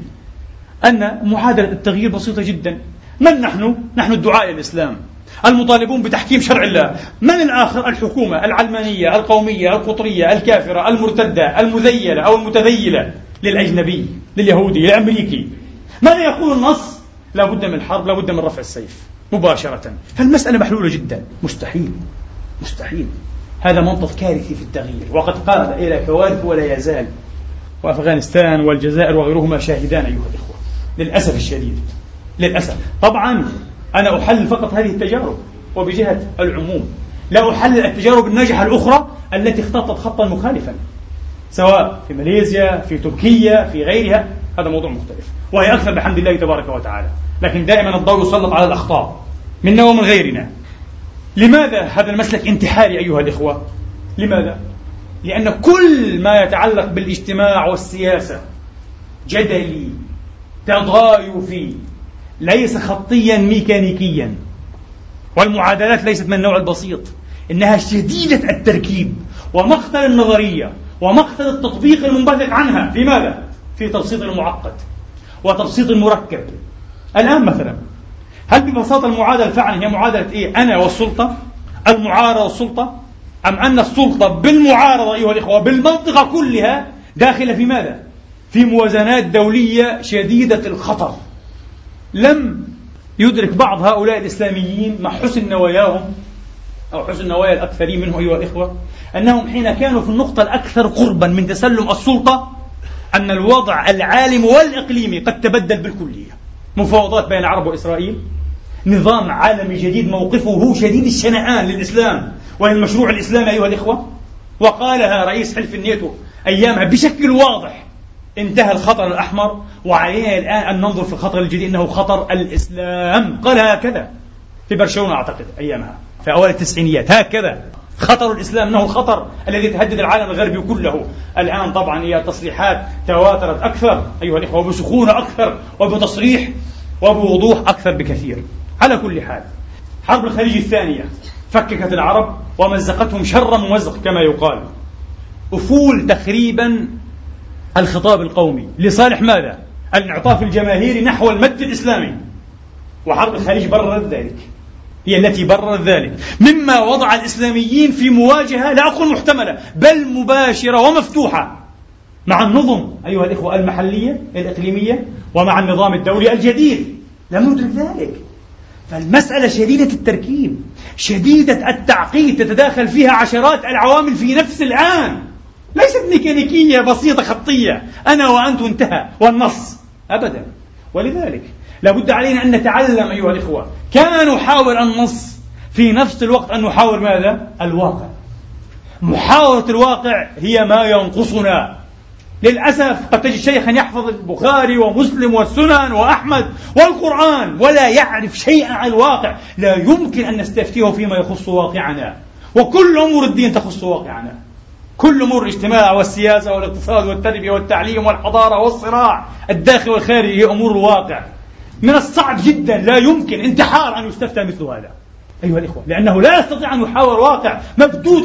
أن معادلة التغيير بسيطة جدا. من نحن؟ نحن الدعاء إلى الإسلام المطالبون بتحكيم شرع الله. من الآخر؟ الحكومة العلمانية القومية القطرية الكافرة المرتدة المذيلة أو المتذيلة للأجنبي لليهودي للأمريكي. ماذا يقول النص؟ لا بد من الحرب، لا بد من رفع السيف مباشرة. فالمسألة محلولة جدا. مستحيل. هذا منطق كارثي في التغيير، وقد قاد إلى كوارث ولا يزال. وأفغانستان والجزائر وغيرهما شاهدان أيها الإخوة، للأسف الشديد. للأسف. طبعا أنا أحلل فقط هذه التجارب وبجهة العموم، لا أحلل التجارب الناجحة الأخرى التي اختطت خطا مخالفا، سواء في ماليزيا، في تركيا، في غيرها. هذا موضوع مختلف، وهي أكثر بحمد الله تبارك وتعالى. لكن دائما الضوء يسلط على الأخطاء منا ومن غيرنا. لماذا هذا المسلك انتحاري أيها الإخوة؟ لماذا؟ لأن كل ما يتعلق بالاجتماع والسياسة جدلي تضايفي، ليس خطيا ميكانيكيا. والمعادلات ليست من النوع البسيط، إنها شديدة التركيب ومقتل النظرية ومقتل التطبيق المنبثق عنها. في ماذا؟ في تبسيط المعقد وتبسيط المركب. الآن مثلا، هل ببساطة المعادلة فعلا هي معادلة إيه؟ أنا والسلطة، المعارضة والسلطة، أم أن السلطة بالمعارضة أيها الإخوة بالمنطقة كلها داخلة في ماذا؟ في موازنات دولية شديدة الخطر. لم يدرك بعض هؤلاء الإسلاميين مع حسن نواياهم أو حسن نوايا الأكثرين منهم أيها الإخوة، أنهم حين كانوا في النقطة الأكثر قربا من تسلم السلطة، أن الوضع العالمي والإقليمي قد تبدل بالكلية. مفاوضات بين العرب وإسرائيل، نظام عالمي جديد موقفه شديد الشنعان للإسلام والمشروع الإسلامي أيها الإخوة، وقالها رئيس حلف الناتو أيامها بشكل واضح: انتهى الخطر الأحمر وعلينا الآن أن ننظر في الخطر الجديد إنه خطر الإسلام. قال هكذا في برشلونة أعتقد أيامها في أوائل التسعينيات، هكذا خطر الإسلام إنه الخطر الذي يتهدد العالم الغربي كله. الآن طبعا هي تصريحات تواترت أكثر أيها الإخوة، وبسخونة أكثر وبتصريح وبوضوح أكثر بكثير. على كل حال، حرب الخليج الثانية فككت العرب ومزقتهم شر ممزق كما يقال. أفول تخريبا الخطاب القومي لصالح ماذا؟ الانعطاف الجماهيري نحو المد الإسلامي. وحرب الخليج بررت ذلك، هي التي بررت ذلك، مما وضع الإسلاميين في مواجهة لا أقول محتملة بل مباشرة ومفتوحة مع النظم أيها الإخوة المحلية الإقليمية ومع النظام الدولي الجديد. لم ندرك ذلك، فالمسألة شديدة التركيب، شديدة التعقيد، تتداخل فيها عشرات العوامل في نفس الآن، ليست ميكانيكية بسيطة خطية أنا وأنت انتهى والنص أبدا. ولذلك لابد علينا أن نتعلم أيها الإخوة كما نحاول النص في نفس الوقت أن نحاول ماذا؟ الواقع. محاولة الواقع هي ما ينقصنا. للأسف قد تجد شيخا يحفظ البخاري ومسلم والسنن وأحمد والقرآن ولا يعرف شيئا عن الواقع، لا يمكن أن نستفتيه فيما يخص واقعنا، وكل أمور الدين تخص واقعنا، كل أمور الاجتماع والسياسة والاقتصاد والتربية والتعليم والحضارة والصراع الداخلي والخارجي هي أمور الواقع. من الصعب جدا، لا يمكن، انتحار أن يستفتى مثل هذا أيها الإخوة، لأنه لا يستطيع أن يحاور واقع، مبدود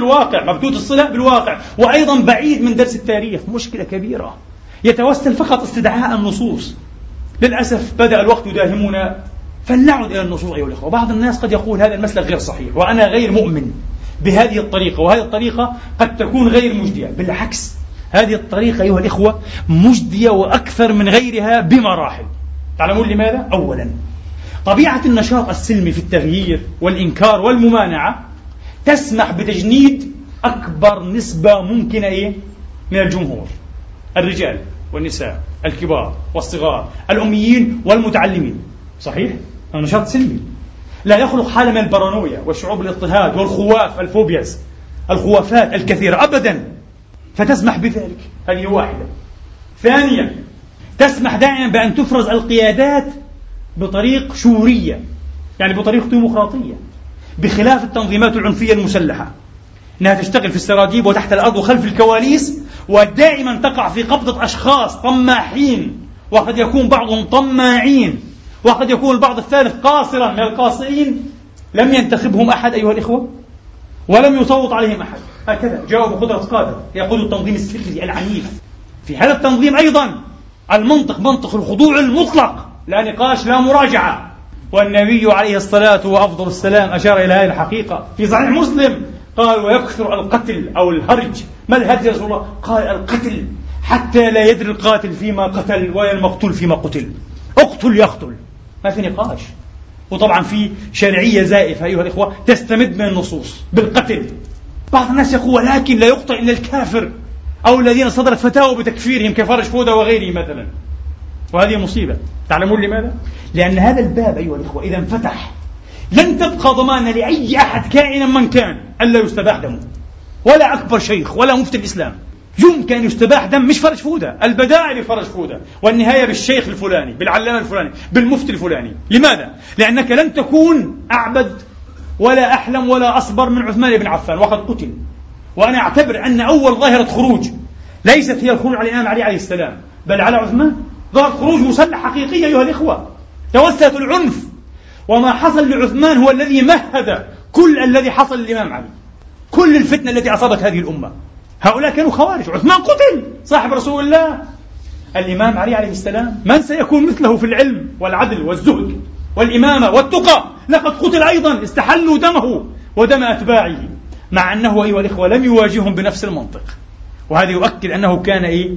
الصلة بالواقع، وأيضا بعيد من درس التاريخ. مشكلة كبيرة، يتوسل فقط استدعاء النصوص. للأسف بدأ الوقت يداهمنا، فلنعد إلى النصوص أيها الإخوة. بعض الناس قد يقول هذا المسلك غير صحيح، وأنا غير مؤمن بهذه الطريقة، وهذه الطريقة قد تكون غير مجدية. بالعكس، هذه الطريقة أيها الإخوة مجدية وأكثر من غيرها بمراحل. تعلمون لماذا؟ أولا، طبيعة النشاط السلمي في التغيير والإنكار والممانعة تسمح بتجنيد أكبر نسبة ممكنة من الجمهور، الرجال والنساء، الكبار والصغار، الأميين والمتعلمين. صحيح؟ النشاط سلمي لا يخلق حالة من البارانويا والشعور بالاضطهاد والخواف، الفوبياز، الخوافات الكثيرة أبدا، فتسمح بذلك. هذه واحدة. ثانيا، تسمح دائما بأن تفرز القيادات بطريق شورية، يعني بطريق ديمقراطية، بخلاف التنظيمات العنفية المسلحة، أنها تشتغل في السراديب وتحت الأرض وخلف الكواليس، ودائما تقع في قبضة أشخاص طماحين، وقد يكون بعضهم طماعين، وقد يكون البعض الثالث قاصرا من القاصرين لم ينتخبهم أحد أيها الإخوة، ولم يصوت عليهم أحد. هكذا جاءوا بقدرة قادر يقود التنظيم السري العنيف. في هذا التنظيم أيضا المنطق منطق الخضوع المطلق، لا نقاش لا مراجعة. والنبي عليه الصلاة وأفضل السلام أشار إلى هذه الحقيقة في صحيح مسلم، قال: ويكثر القتل أو الهرج. ما الهرج يا رسول الله؟ قال: القتل، حتى لا يدري القاتل فيما قتل ولا المقتول فيما قتل. اقتل يقتل، ما في نقاش. وطبعا في شرعية زائفة أيها الإخوة تستمد من النصوص بالقتل. بعض الناس يقول: ولكن لا يقتل إلا الكافر، أو الذين صدرت فتاوى بتكفيرهم كفارج فودة وغيره مثلا. وهذه مصيبة. تعلمون لماذا؟ لأن هذا الباب أيها الإخوة إذا انفتح لن تبقى ضمانة لأي أحد كائنا من كان ألا يستباح دمه، ولا أكبر شيخ ولا مفتي الإسلام يمكن يستباح دم. مش فرج فودة، البداية لفرج فودة، والنهاية بالشيخ الفلاني، بالعلامة الفلاني، بالمفتي الفلاني. لماذا؟ لأنك لن تكون أعبد ولا أحلم ولا أصبر من عثمان بن عفان وقد قتل. وأنا أعتبر أن أول ظاهرة خروج ليست هي الخروج على الإمام علي عليه السلام، بل على عثمان. ظهر خروج مسلح حقيقي أيها الإخوة، توسلت العنف. وما حصل لعثمان هو الذي مهد كل الذي حصل للإمام علي، كل الفتنة التي أصابت هذه الأمة. هؤلاء كانوا خوارج، عثمان قتل صاحب رسول الله. الإمام علي عليه السلام من سيكون مثله في العلم والعدل والزهد والإمامة والتقى؟ لقد قتل أيضا، استحلوا دمه ودم أتباعه، مع أنه أيها الإخوة لم يواجههم بنفس المنطق. وهذا يؤكد أنه كان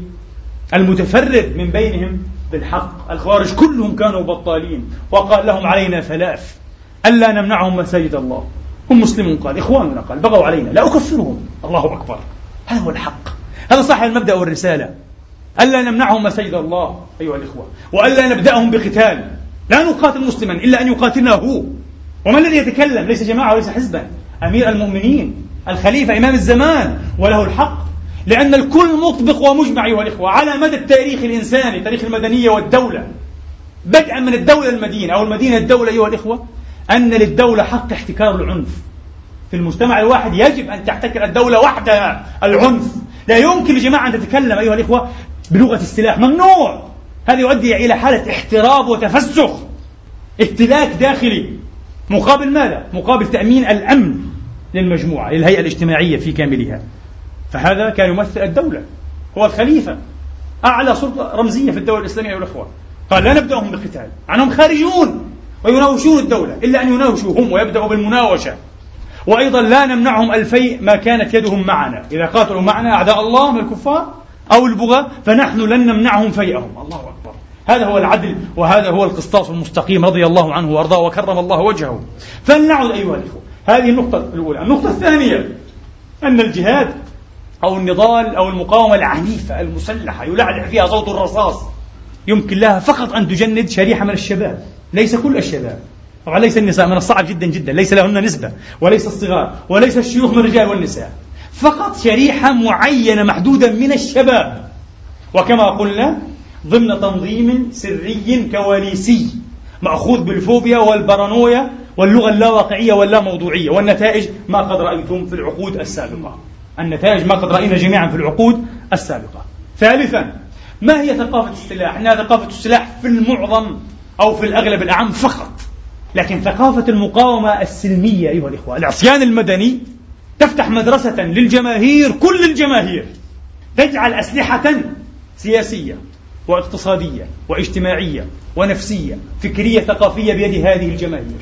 المتفرد من بينهم بالحق. الخوارج كلهم كانوا بطالين، وقال لهم: علينا ثلاث، ألا نمنعهم مساجد الله. هم مسلمون، قال إخواننا، قال بغوا علينا لا أكفرهم. الله أكبر، هذا هو الحق، هذا صح المبدأ والرسالة. ألا نمنعهم مساجد الله أيها الإخوة، وألا نبدأهم بقتال. لا نقاتل مسلما إلا أن يقاتلنا هو. وما الذي يتكلم؟ ليس جماعة وليس حزبا، أمير المؤمنين، الخليفة، إمام الزمان، وله الحق. لأن الكل مطبق ومجمع أيها الإخوة على مدى التاريخ الإنساني، تاريخ المدنية والدولة، بدءا من الدولة المدينة أو المدينة الدولة أيها الإخوة، أن للدولة حق احتكار العنف. في المجتمع الواحد يجب أن تحتكر الدولة وحدها العنف. لا يمكن لجماعة أن تتكلم أيها الإخوة بلغة السلاح، ممنوع. هذا يؤدي إلى حالة احتراب وتفسخ، اهتلاك داخلي، مقابل ماذا؟ مقابل تأمين الأمن للمجموعة، للهيئة الاجتماعية في كاملها. فهذا كان يمثل الدولة، هو الخليفة، أعلى سلطة رمزية في الدولة الإسلامية أيها الأخوة. قال: لا نبدأهم بقتال، عنهم خارجون ويناوشون الدولة، إلا أن يناوشوا هم ويبدأوا بالمناوشة. وأيضا لا نمنعهم الفيء ما كانت يدهم معنا، إذا قاتلوا معنا أعداء الله من الكفار أو البغاة فنحن لن نمنعهم فيئهم. الله أكبر، هذا هو العدل وهذا هو القسطاس المستقيم رضي الله عنه وأرضاه وكرم الله وجهه. فلنعد أيها الإخوة، هذه النقطة الأولى. النقطة الثانية أن الجهاد أو النضال أو المقاومة العنيفة المسلحة يلعلع فيها صوت الرصاص يمكن لها فقط أن تجند شريحة من الشباب، ليس كل الشباب، طبعا ليس النساء، من الصعب جدا جدا، ليس لهن نسبة، وليس الصغار، وليس الشيوخ من الرجال والنساء، فقط شريحة معينة محدودة من الشباب، وكما قلنا ضمن تنظيم سري كواليسي مأخوذ بالفوبيا والبارانويا واللغة اللاواقعية واللاموضوعية، والنتائج ما قد رأيتم في العقود السابقة، النتائج ما قد رأينا جميعا في العقود السابقة. ثالثا، ما هي ثقافة السلاح؟ إنها ثقافة السلاح في المعظم أو في الأغلب الأعم فقط، لكن ثقافة المقاومة السلمية أيها الإخوة، العصيان المدني، تفتح مدرسة للجماهير، كل الجماهير، تجعل أسلحة سياسية واقتصادية واجتماعية ونفسية فكرية ثقافية بيد هذه الجماهير،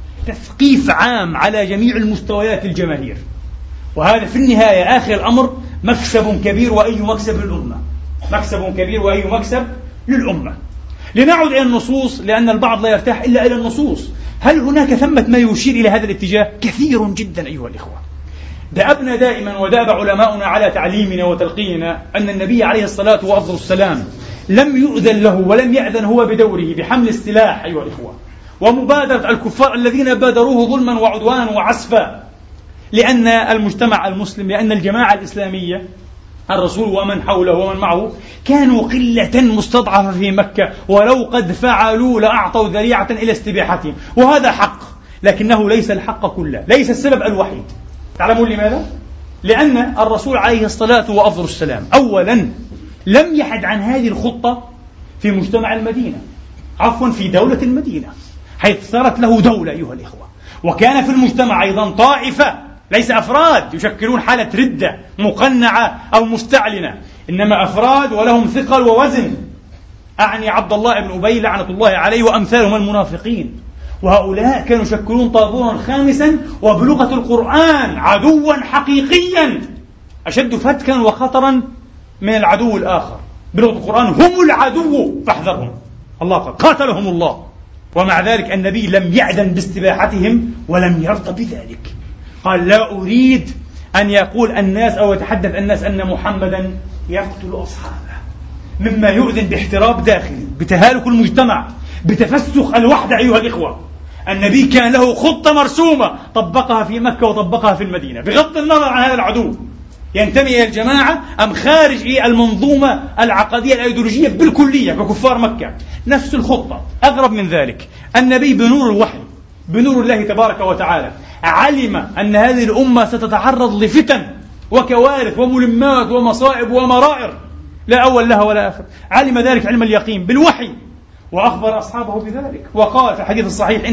تثقيف عام على جميع المستويات الجماهير، وهذا في النهاية آخر الأمر مكسب كبير، وأي مكسب للأمة، مكسب كبير وأي مكسب للأمة. لنعد إلى النصوص، لأن البعض لا يرتاح إلا إلى النصوص. هل هناك ثمة ما يشير إلى هذا الاتجاه؟ كثير جدا أيها الإخوة. دأبنا دائما ودأب علماؤنا على تعليمنا وتلقيننا أن النبي عليه الصلاة والسلام لم يؤذن له ولم يأذن هو بدوره بحمل السلاح أيها الإخوة، ومبادرة الكفار الذين بادروه ظلما وعدوانا وعسفا، لأن المجتمع المسلم، لأن الجماعة الإسلامية، الرسول ومن حوله ومن معه كانوا قلة مستضعفة في مكة، ولو قد فعلوا لأعطوا ذريعة إلى استباحتهم، وهذا حق، لكنه ليس الحق كله، ليس السبب الوحيد. تعلمون لماذا؟ لأن الرسول عليه الصلاة والسلام أولا لم يحد عن هذه الخطة في مجتمع المدينة، عفوا في دولة المدينة، حيث صارت له دولة أيها الإخوة، وكان في المجتمع أيضا طائفة، ليس أفراد يشكلون حالة ردة مقنعة أو مستعلنة، إنما أفراد ولهم ثقل ووزن، أعني عبد الله بن أبي لعنة الله عليه وأمثالهم المنافقين، وهؤلاء كانوا يشكلون طابورا خامسا، وبلغة القرآن عدوا حقيقيا أشد فتكا وخطرا من العدو الآخر، بلغة القرآن هم العدو فاحذرهم، الله قاتلهم الله. ومع ذلك النبي لم يأذن باستباحتهم ولم يرضى بذلك، قال لا أريد أن يقول الناس أو يتحدث الناس أن محمدا يقتل أصحابه، مما يؤذن باحتراب داخلي، بتهالك المجتمع، بتفسخ الوحدة أيها الإخوة. النبي كان له خطة مرسومة طبقها في مكة وطبقها في المدينة، بغض النظر عن هذا العدو ينتمي إلى الجماعة أم خارج المنظومة العقدية الأيديولوجية بالكلية ككفار مكة، نفس الخطة. أغرب من ذلك، النبي بنور الوحي، بنور الله تبارك وتعالى، علم أن هذه الأمة ستتعرض لفتن وكوارث وملمات ومصائب ومرائر لا أول لها ولا آخر، علم ذلك علم اليقين بالوحي، وأخبر أصحابه بذلك، وقال في الحديث الصحيح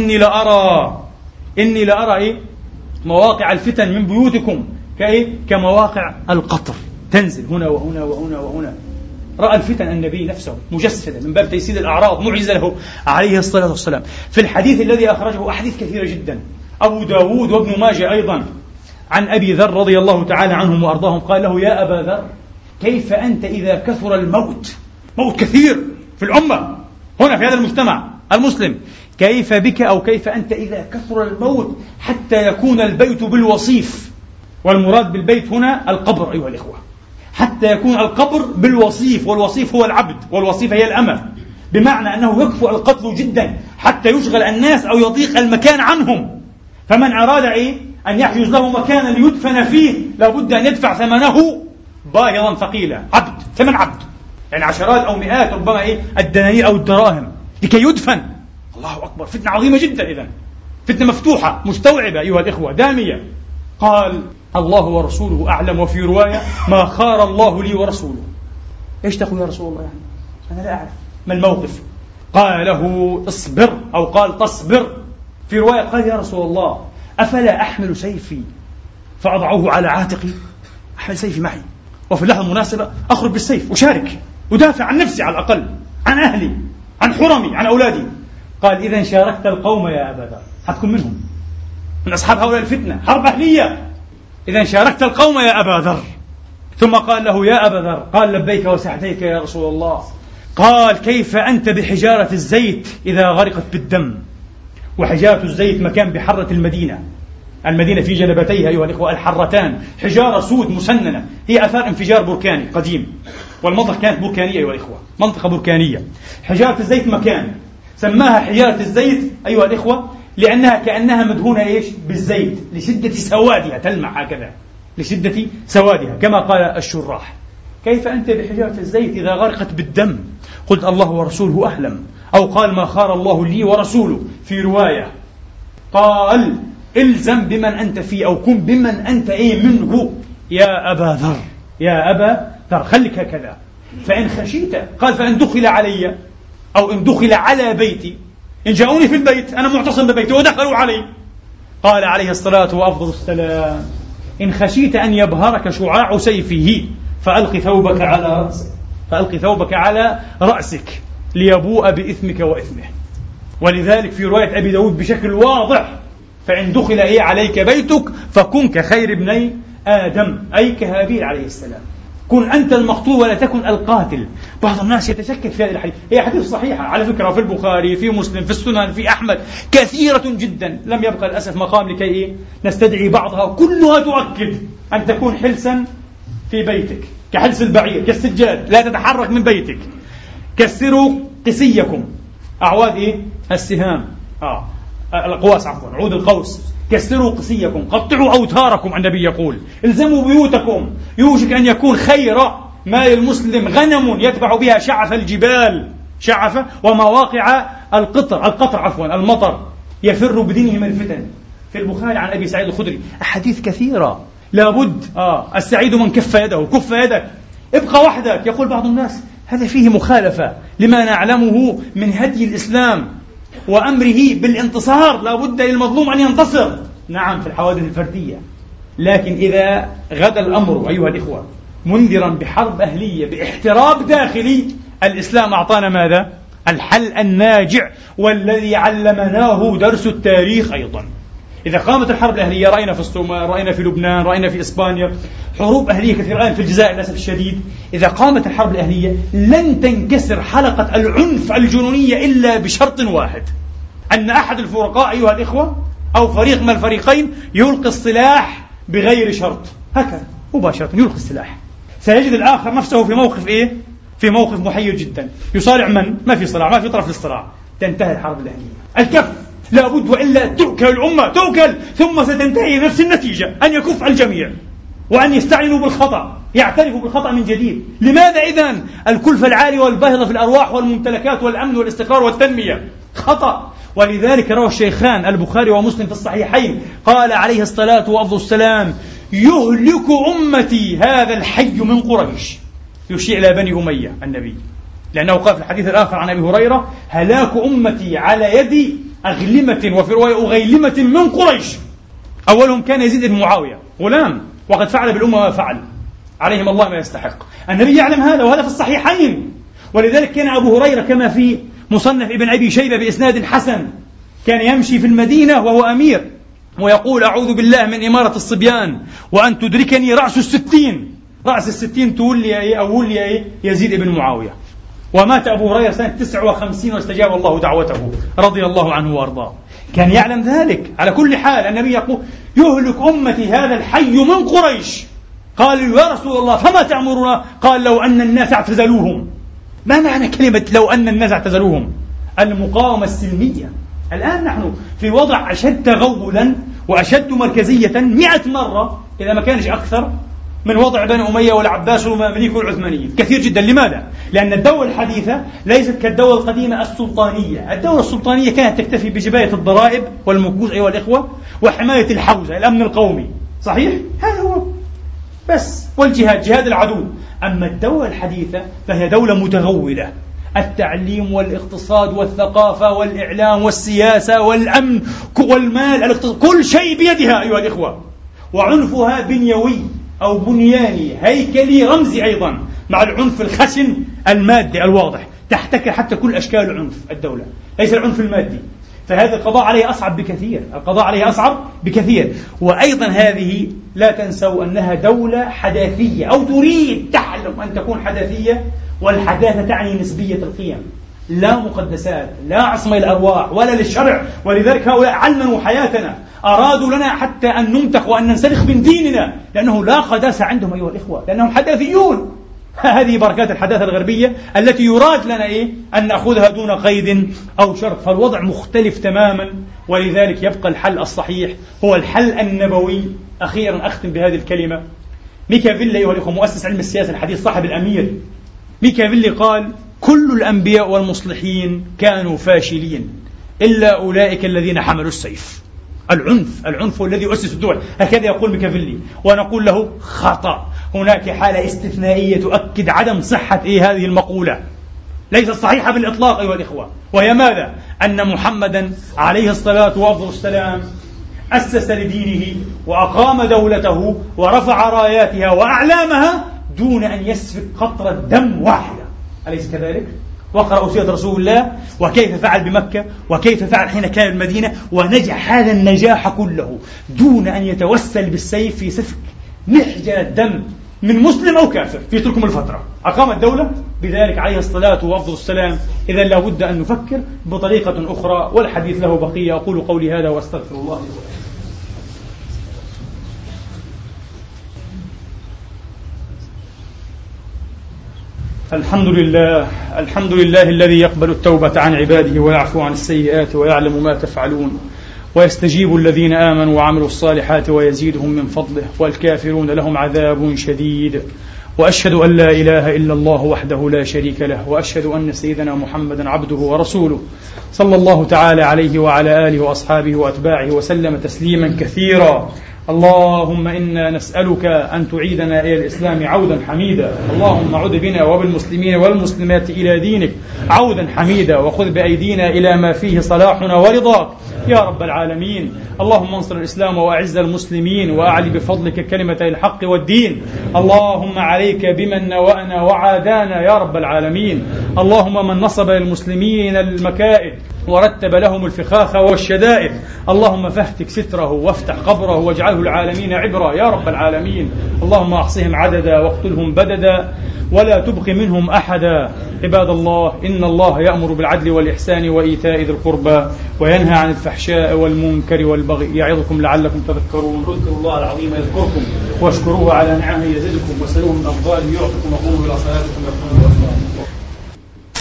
إني لأرى مواقع الفتن من بيوتكم كمواقع القطر، تنزل هنا وهنا وهنا وهنا. رأى الفتن النبي نفسه مجسدا من باب تيسير الأعراض، معجزة له عليه الصلاة والسلام. في الحديث الذي أخرجه أحاديث كثيرة جدا أبو داود وابن ماجه أيضا عن أبي ذر رضي الله تعالى عنهم وأرضاهم، قال له يا أبا ذر كيف أنت إذا كثر الموت، موت كثير في الأمة هنا في هذا المجتمع المسلم، كيف بك أو كيف أنت إذا كثر الموت حتى يكون البيت بالوصيف، والمراد بالبيت هنا القبر أيها الإخوة، حتى يكون القبر بالوصيف، والوصيف هو العبد والوصيفة هي الأمة، بمعنى أنه يكفو القتل جدا حتى يشغل الناس أو يضيق المكان عنهم، فمن أراد أن يحجز له مكانا ليدفن فيه لابد أن يدفع ثمنه باهظا ثقيلا، عبد، ثمن عبد، يعني عشرات أو مئات ربما الدنانير أو الدراهم لكي يدفن. الله أكبر، فتنة عظيمة جدا، إذن فتنة مفتوحة مستوعبة أيها الإخوة دامية. قال الله ورسوله أعلم، وفي رواية ما خار الله لي ورسوله. إيش تقول يا رسول الله؟ يعني أنا لا أعرف ما الموقف. قال له اصبر، أو قال تصبر. في رواية قال يا رسول الله أفلا أحمل سيفي فأضعه على عاتقي؟ أحمل سيفي معي، وفي اللحظة المناسبة أخرج بالسيف أشارك، أدافع عن نفسي على الأقل، عن أهلي، عن حرمي، عن أولادي. قال إذا شاركت القوم يا أبا ذر، حتكون منهم، من أصحاب هؤلاء الفتنة، حرب أهلية، إذا شاركت القوم يا أبا ذر. ثم قال له يا أبا ذر، قال لبيك وسعديك يا رسول الله. قال: كيف أنت بحجارة الزيت إذا غرقت بالدم؟ وحجارة الزيت مكان بحرة المدينة في جنبتيها أيها الإخوة الحرتان، حجارة سود مسننة، هي أثار انفجار بركاني قديم، والمنطقة كانت بركانية أيها الإخوة، منطقة بركانية. حجارة الزيت مكان سماها حجارة الزيت أيها الإخوة لأنها كأنها مدهونة بالزيت لشدة سوادها، تلمع هكذا لشدة سوادها كما قال الشراح. كيف أنت بحجارة الزيت إذا غرقت بالدم؟ قلت: الله ورسوله أعلم، أو قال: ما خار الله لي ورسوله. في رواية قال: الزم بمن أنت فيه، أو كن بمن أنت منه يا أبا ذر، يا أبا ذر، خليك هكذا. فإن خشيت، قال: فإن دخل علي أو إن دخل على بيتي، إن جاءوني في البيت أنا معتصم ببيتي ودخلوا علي، قال عليه الصلاة وأفضل السلام: إن خشيت أن يبهرك شعاع سيفه فألق ثوبك على رأسك ليبوء بإثمك وإثمه. ولذلك في رواية أبي داود بشكل واضح: فإن دخل عليك بيتك فكن كخير ابني آدم، أي كهابيل عليه السلام، كن أنت المقتول ولا تكن القاتل. بعض الناس يتشكك في هذه الحديث، هي حديث صحيحة على فكرة، في البخاري، في مسلم، في السنن، في أحمد، كثيرة جدا، لم يبقى للأسف مقام لكي نستدعي بعضها، كلها تؤكد أن تكون حلسا في بيتك كحلس البعير، كالسجاد، لا تتحرك من بيتك. كسروا قسيكم، أعواد السهام، القواس عفوا، عود القوس. كسروا قسيكم، قطعوا أوتاركم، النبي يقول: الزموا بيوتكم، يوشك أن يكون خير مال المسلم غنم يتبع بها شعف الجبال، شعف ومواقع القطر المطر، يفر بدينهم الفتن. في البخاري عن أبي سعيد الخدري أحاديث كثيرة، لابد السعيد من كف يده، كف يدك، ابقى وحدك. يقول بعض الناس: هذا فيه مخالفة لما نعلمه من هدي الإسلام وأمره بالانتصار، لا بد للمظلوم أن ينتصر. نعم في الحوادث الفردية، لكن إذا غدا الأمر أيها الإخوة منذرا بحرب أهلية باحتراب داخلي، الإسلام أعطانا ماذا؟ الحل الناجع والذي علمناه درس التاريخ أيضا. إذا قامت الحرب الأهلية، رأينا في الصومال، رأينا في لبنان، رأينا في إسبانيا، حروب أهلية كثيرة، الآن في الجزائر للأسف الشديد. إذا قامت الحرب الأهلية لن تنكسر حلقة العنف الجنونية إلا بشرط واحد: أن أحد الفرقاء أيها الإخوة أو فريق من الفريقين يلقي السلاح بغير شرط، هكذا مباشرة يلقي السلاح. سيجد الآخر نفسه في موقف في موقف محير جدا، يصارع من؟ ما في صراع، ما في طرف للصراع، تنتهي الحرب الأهلية. الكف لابد، وإلا تؤكل الأمة، تؤكل، ثم ستنتهي نفس النتيجة، أن يكف الجميع وأن يستعينوا بالخطأ، يعترفوا بالخطأ من جديد. لماذا إذن الكلفة العالية والباهظة في الأرواح والممتلكات والأمن والاستقرار والتنمية؟ خطأ. ولذلك روى الشيخان البخاري ومسلم في الصحيحين قال عليه الصلاة والسلام: يهلك أمتي هذا الحي من قريش، يشير إلى بني أمية النبي، لأنه قال في الحديث الآخر عن أبي هريرة: هلاك أمتي على يد أغلمة، وفي رواية أغيلمة من قريش. أولهم كان يزيد بن معاوية، غلام، وقد فعل بالأمة ما فعل، عليهم الله ما يستحق. النبي يعلم هذا، وهذا في الصحيحين. ولذلك كان أبو هريرة كما في مصنف ابن أبي شيبة بإسناد حسن، كان يمشي في المدينة وهو أمير ويقول: أعوذ بالله من إمارة الصبيان وأن تدركني رأس 60. رأس 60 تولي أو ولي يزيد بن معاوية. ومات أبو هريرة سنة 59 واستجاب الله دعوته رضي الله عنه وأرضاه. كان يعلم ذلك. على كل حال النبي يقول: يهلك أمتي هذا الحي من قريش. قالوا: يا رسول الله فما تأمرنا؟ قال: لو أن الناس اعتزلوهم. ما معنى كلمة لو أن الناس اعتزلوهم؟ المقاومة السلمية. الآن نحن في وضع أشد تغولا وأشد مركزية 100 مرة إذا ما كانش أكثر من وضع بني أمية والعباس والمماليك والعثمانيين، كثير جدا. لماذا؟ لأن الدولة الحديثة ليست كالدولة القديمة السلطانية. الدولة السلطانية كانت تكتفي بجباية الضرائب والمكوس أيها الإخوة، وحماية الحوزة، الأمن القومي، صحيح؟ هذا هو بس، والجهاد، جهاد العدو. أما الدولة الحديثة فهي دولة متغولة، التعليم والاقتصاد والثقافة والإعلام والسياسة والأمن والمال، الاقتصاد، كل شيء بيدها أيها الإخوة. وعنفها بنيوي أو بنياني هيكلي رمزي أيضا، مع العنف الخشن المادي الواضح. تحتكر حتى كل أشكال العنف الدولة، ليس العنف المادي. فهذا القضاء عليه أصعب بكثير، القضاء عليه أصعب بكثير. وأيضا هذه لا تنسوا أنها دولة حداثية، أو تريد تحلم أن تكون حداثية، والحداثة تعني نسبية القيم، لا مقدسات، لا عصمة الأرواح ولا للشرع. ولذلك هؤلاء علموا حياتنا، أرادوا لنا حتى أن نمتخ وأن ننسلخ من ديننا، لأنه لا قداسة عندهم أيها الإخوة، لأنهم حداثيون. هذه بركات الحداثة الغربية التي يراد لنا أن نأخذها دون قيد أو شرط. فالوضع مختلف تماما، ولذلك يبقى الحل الصحيح هو الحل النبوي. أخيرا أختم بهذه الكلمة. ميكافيلي أيها الإخوة مؤسس علم السياسة الحديث صاحب الأمير، ميكافيلي قال: كل الأنبياء والمصلحين كانوا فاشلين إلا أولئك الذين حملوا السيف. العنف هو الذي يؤسس الدول، هكذا يقول ميكافيلي. ونقول له خطأ، هناك حالة استثنائية تؤكد عدم صحة هذه المقولة، ليست صحيحة بالإطلاق أيها الإخوة. وهي ماذا؟ أن محمدا عليه الصلاة والسلام أسس لدينه وأقام دولته ورفع راياتها وأعلامها دون أن يسفك قطرة دم واحدة، أليس كذلك؟ وقرأوا سيرة رسول الله وكيف فعل بمكة وكيف فعل حين كان المدينة، ونجح هذا النجاح كله دون أن يتوسل بالسيف في سفك محجن الدم من مسلم أو كافر في تلكم الفترة. أقام الدولة بذلك عليه الصلاة والسلام. إذا لابد أن نفكر بطريقة أخرى، والحديث له بقية. أقول قولي هذا وأستغفر الله لي ولكم. الحمد لله الذي يقبل التوبة عن عباده ويعفو عن السيئات ويعلم ما تفعلون، ويستجيب الذين آمنوا وعملوا الصالحات ويزيدهم من فضله، والكافرون لهم عذاب شديد. وأشهد أن لا إله إلا الله وحده لا شريك له، وأشهد أن سيدنا محمدا عبده ورسوله صلى الله تعالى عليه وعلى آله وأصحابه وأتباعه وسلم تسليما كثيرا. اللهم إنا نسألك أن تعيدنا إلى الإسلام عودا حميدا. اللهم عد بنا وبالمسلمين والمسلمات إلى دينك عودا حميدا، وخذ بأيدينا إلى ما فيه صلاحنا ورضاك يا رب العالمين. اللهم انصر الإسلام وأعز المسلمين، وأعلي بفضلك كلمة الحق والدين. اللهم عليك بمن نوأنا وعادانا يا رب العالمين. اللهم من نصب للمسلمين المكائد ورتب لهم الفخاخ والشدائد، اللهم فاهتك ستره وافتح قبره واجعله العالمين عبرا يا رب العالمين. اللهم احصهم عددا واقتلهم بددا ولا تبق منهم أحدا. عباد الله، إن الله يأمر بالعدل والإحسان وإيتاء ذي القربى وينهى عن الفحشاء والمنكر والبغي يعظكم لعلكم تذكرون. اذكروا الله العظيم يذكركم، واشكروه على نعمه يزدكم، واسألوه من أفضاله يعطكم، وقوموا إلى صلاتكم يرحمكم.